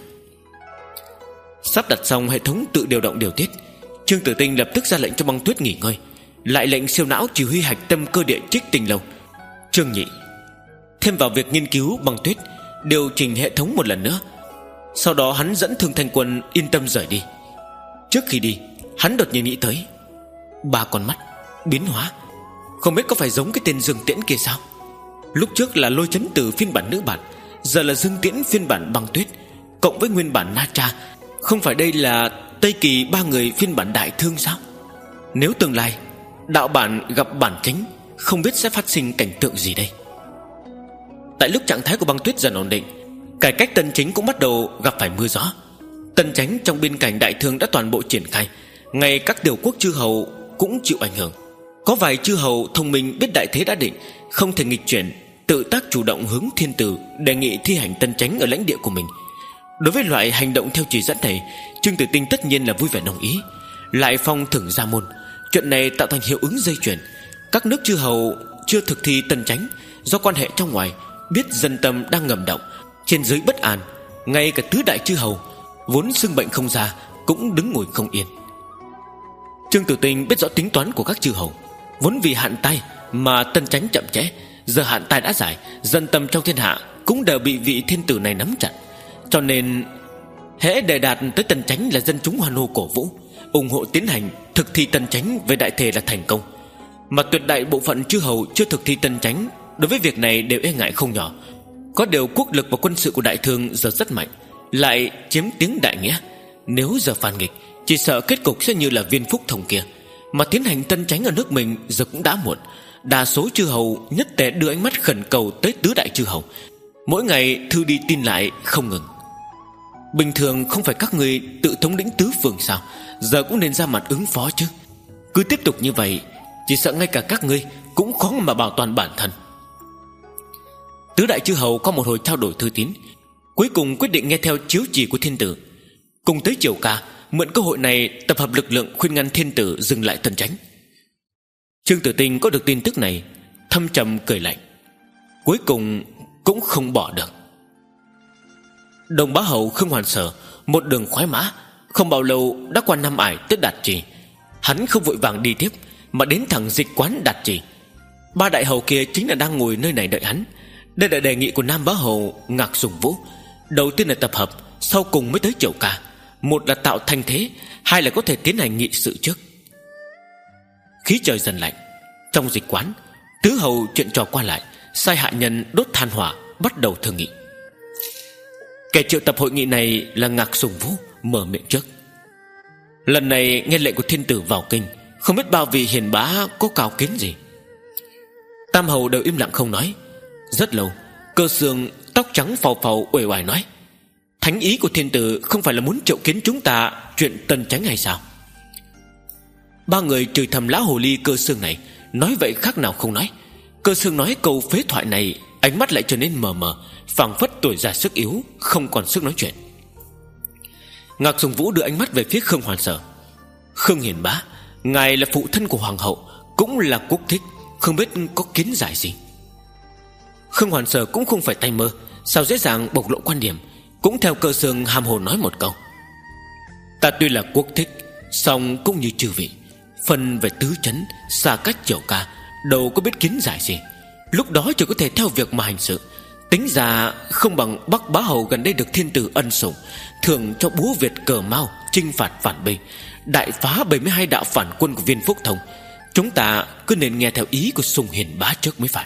Sắp đặt xong hệ thống tự điều động điều tiết, Trương Tử Tinh lập tức ra lệnh cho băng tuyết nghỉ ngơi, lại lệnh siêu não chỉ huy hạch tâm cơ địa Trích Tinh Lâu. Trương Nhị thêm vào việc nghiên cứu băng tuyết, điều chỉnh hệ thống một lần nữa. Sau đó hắn dẫn Thương Thanh Quân yên tâm rời đi. Trước khi đi, hắn đột nhiên nghĩ tới ba con mắt biến hóa, không biết có phải giống cái tên Dương Tiễn kia sao? Lúc trước là Lôi Chấn Tử phiên bản nữ bản, giờ là Dương Tiễn phiên bản băng tuyết, cộng với nguyên bản Na Tra. Không phải đây là Tây Kỳ ba người phiên bản đại thương sao? Nếu tương lai đạo bản gặp bản chính, không biết sẽ phát sinh cảnh tượng gì đây. Tại lúc trạng thái của băng tuyết dần ổn định, cải cách tân chính cũng bắt đầu gặp phải mưa gió. Tân chánh trong biên cảnh đại thương đã toàn bộ triển khai, ngay các tiểu quốc chư hầu cũng chịu ảnh hưởng. Có vài chư hầu thông minh biết đại thế đã định, không thể nghịch chuyển, tự tác chủ động hướng thiên tử đề nghị thi hành tân chánh ở lãnh địa của mình. Đối với loại hành động theo chỉ dẫn này, Trương Tử Tinh tất nhiên là vui vẻ đồng ý, lại phong thưởng gia môn. Chuyện này tạo thành hiệu ứng dây chuyền. Các nước chư hầu chưa thực thi tân chánh, do quan hệ trong ngoài biết dân tâm đang ngầm động, trên dưới bất an. Ngay cả tứ đại chư hầu vốn xưng bệnh không ra cũng đứng ngồi không yên. Trương Tử Tinh biết rõ tính toán của các chư hầu, vốn vì hạn tai mà tân chánh chậm trễ. Giờ hạn tai đã giải, dân tâm trong thiên hạ cũng đều bị vị thiên tử này nắm chặt, cho nên hễ đề đạt tới tân chánh là dân chúng hoan hô cổ vũ, ủng hộ tiến hành thực thi tân chánh với đại thể là thành công. Mà tuyệt đại bộ phận chư hầu chưa thực thi tân chánh, đối với việc này đều e ngại không nhỏ. Có điều quốc lực và quân sự của đại thương giờ rất mạnh, lại chiếm tiếng đại nghĩa. Nếu giờ phản nghịch, chỉ sợ kết cục sẽ như là Viên Phúc Thông kia. Mà tiến hành tân chánh ở nước mình giờ cũng đã muộn. Đa số chư hầu nhất tề đưa ánh mắt khẩn cầu tới tứ đại chư hầu, mỗi ngày thư đi tin lại không ngừng. Bình thường không phải các người tự thống lĩnh tứ phương sao? Giờ cũng nên ra mặt ứng phó chứ. Cứ tiếp tục như vậy, chỉ sợ ngay cả các ngươi cũng khó mà bảo toàn bản thân. Tứ đại chư hầu có một hồi trao đổi thư tín, cuối cùng quyết định nghe theo chiếu chỉ của thiên tử, cùng tới triều ca, mượn cơ hội này tập hợp lực lượng khuyên ngăn thiên tử dừng lại tân chánh. Trương Tử Tinh có được tin tức này, thâm trầm cười lạnh, cuối cùng cũng không bỏ được. Đồng bá hầu Khương Hoàn Sở một đường khoái mã, không bao lâu đã qua Nam Ải tới Đạt Trì. Hắn không vội vàng đi tiếp, mà đến thẳng dịch quán Đạt Trì. Ba đại hầu kia chính là đang ngồi nơi này đợi hắn. Đây là đề nghị của Nam bá hầu Ngạc Sùng Vũ. Đầu tiên là tập hợp, sau cùng mới tới triều ca. Một là tạo thanh thế, hai là có thể tiến hành nghị sự trước. Khí trời dần lạnh, trong dịch quán, tứ hầu chuyện trò qua lại, sai hạ nhân đốt than hỏa, bắt đầu thương nghị. Kẻ triệu tập hội nghị này là Ngạc Sùng Vũ, mở miệng trước. Lần này nghe lệnh của thiên tử vào kinh, không biết bao vị hiền bá có cao kiến gì. Tam hầu đều im lặng không nói. Rất lâu, Cơ Xương tóc trắng phàu phàu uể oải nói: thánh ý của thiên tử không phải là muốn triệu kiến chúng ta chuyện tân chánh hay sao? Ba người chửi thầm lão hồ ly Cơ Xương này, nói vậy khác nào không nói. Cơ Xương nói câu phế thoại này, ánh mắt lại trở nên mờ mờ, phảng phất tuổi già sức yếu, không còn sức nói chuyện. Ngạc Sùng Vũ đưa ánh mắt về phía Khương Hoàn Sở. Khương hiền bá, ngài là phụ thân của hoàng hậu, cũng là quốc thích, không biết có kiến giải gì. Khương Hoàn Sở cũng không phải tay mơ, sao dễ dàng bộc lộ quan điểm, cũng theo Cơ Xương hàm hồ nói một câu: ta tuy là quốc thích, song cũng như chư vị, phần về tứ chấn, xa cách triều ca, đâu có biết kiến giải gì. Lúc đó chỉ có thể theo việc mà hành sự. Tính ra không bằng Bắc bá hầu gần đây được thiên tử ân sủng, thưởng cho búa Việt cờ Mao, chinh phạt phản binh, đại phá bảy mươi hai đạo phản quân của Viên Phúc Thông. Chúng ta cứ nên nghe theo ý của Sùng hiền bá trước mới phải.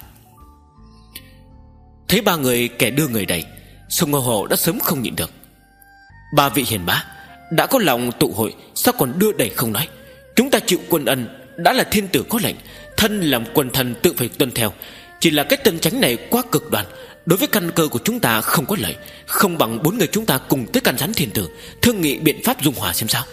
Thấy ba người kẻ đưa người đẩy, Sùng Ngô Hổ đã sớm không nhịn được. Ba vị hiền bá đã có lòng tụ hội, sao còn đưa đẩy không nói? Chúng ta chịu quân ân, đã là thiên tử có lệnh, thân làm quần thần tự phải tuân theo. Chỉ là cái tân chánh này quá cực đoan, đối với căn cơ của chúng ta không có lợi. Không bằng bốn người chúng ta cùng tới can gián thiên tử, thương nghị biện pháp dung hòa xem sao.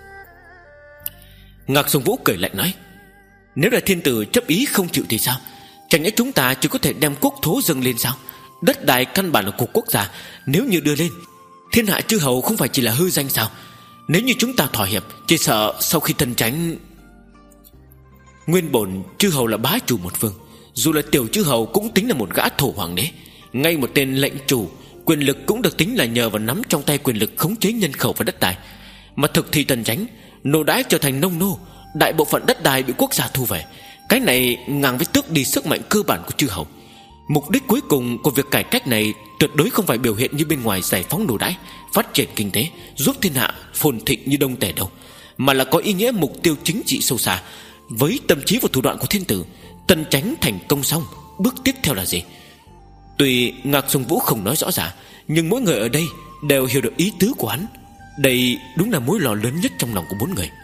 Ngạc Sùng Vũ cười lạnh nói: nếu là thiên tử chấp ý không chịu thì sao? Chẳng nhẽ chúng ta chỉ có thể đem quốc thố dâng lên sao? Đất đai căn bản là của quốc gia, nếu như đưa lên, thiên hạ chư hầu không phải chỉ là hư danh sao? Nếu như chúng ta thỏa hiệp, chỉ sợ sau khi Tân Chánh... Nguyên bổn chư hầu là bá chủ một phương, dù là tiểu chư hầu cũng tính là một gã thổ hoàng đế. Ngay một tên lệnh chủ, quyền lực cũng được tính là nhờ vào nắm trong tay quyền lực khống chế nhân khẩu và đất đai. Mà thực thi Tân Chánh, nô đái trở thành nông nô, đại bộ phận đất đai bị quốc gia thu về. Cái này ngang với tước đi sức mạnh cơ bản của chư hầu. Mục đích cuối cùng của việc cải cách này tuyệt đối không phải biểu hiện như bên ngoài giải phóng nô đái, phát triển kinh tế, giúp thiên hạ phồn thịnh như Đông Tề đâu, mà là có ý nghĩa mục tiêu chính trị sâu xa. Với tâm trí và thủ đoạn của thiên tử, Tân Chánh thành công xong, bước tiếp theo là gì? Tuy Ngạc Sùng Vũ không nói rõ ràng, nhưng mỗi người ở đây đều hiểu được ý tứ của hắn. Đây đúng là mối lo lớn nhất trong lòng của bốn người.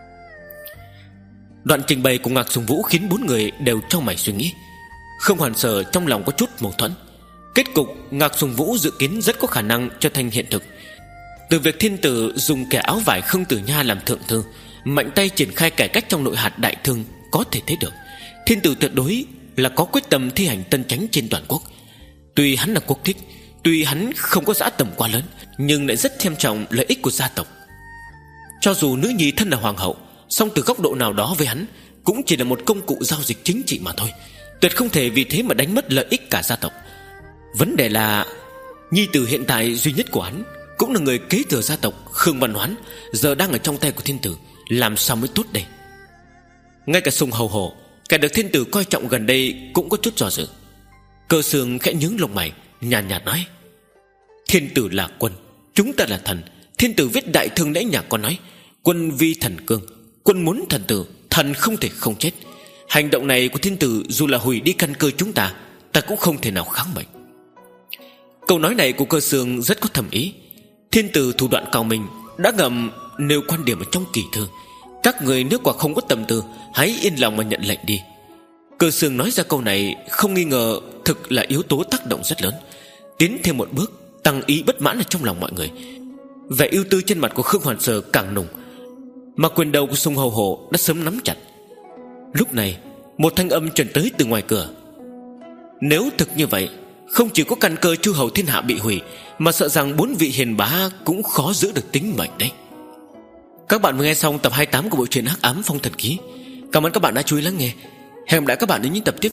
Đoạn trình bày của Ngạc Sùng Vũ khiến bốn người đều trong mày suy nghĩ. Không Hoàn Sở trong lòng có chút mâu thuẫn. Kết cục Ngạc Sùng Vũ dự kiến rất có khả năng trở thành hiện thực. Từ việc thiên tử dùng kẻ áo vải Khương Tử Nha làm thượng thư, mạnh tay triển khai cải cách trong nội hạt đại thương, có thể thấy được thiên tử tuyệt đối là có quyết tâm thi hành Tân Chánh trên toàn quốc. Tuy hắn là quốc thích, tuy hắn không có dã tầm quá lớn, nhưng lại rất xem trọng lợi ích của gia tộc. Cho dù nữ nhi thân là hoàng hậu, song từ góc độ nào đó với hắn cũng chỉ là một công cụ giao dịch chính trị mà thôi, tuyệt không thể vì thế mà đánh mất lợi ích cả gia tộc. Vấn đề là nhi tử hiện tại duy nhất của hắn, cũng là người kế thừa gia tộc Khương Văn Hoán, giờ đang ở trong tay của thiên tử, làm sao mới tốt đây? Ngay cả Sùng Hầu Hổ, kẻ được thiên tử coi trọng gần đây, cũng có chút do dự. Cơ Sương khẽ nhướng lông mày, nhàn nhạt nói: thiên tử là quân, chúng ta là thần. Thiên tử viết đại thương lễ nhạc có nói: quân vi thần cương, quân muốn thần tử, thần không thể không chết. Hành động này của thiên tử dù là hủy đi căn cơ chúng ta, ta cũng không thể nào kháng mệnh. Câu nói này của Cơ Sương rất có thầm ý. Thiên tử thủ đoạn cao minh, đã ngầm nêu quan điểm ở trong kỳ thư. Các người nếu quả không có tâm tư, hãy yên lòng mà nhận lệnh đi. Cơ Sương nói ra câu này không nghi ngờ thực là yếu tố tác động rất lớn, tiến thêm một bước tăng ý bất mãn ở trong lòng mọi người. Vẻ ưu tư trên mặt của Khương Hoàn Sở càng nùng, mà quyền đầu của Sùng Hầu Hổ đã sớm nắm chặt. Lúc này một thanh âm truyền tới từ ngoài cửa: nếu thực như vậy, không chỉ có căn cơ chư hầu thiên hạ bị hủy, mà sợ rằng bốn vị hiền bá cũng khó giữ được tính mệnh đấy. Các bạn vừa nghe xong tập hai mươi tám của bộ truyện Hắc Ám Phong Thần Ký. Cảm ơn các bạn đã chú ý lắng nghe. Hẹn gặp lại các bạn ở những tập tiếp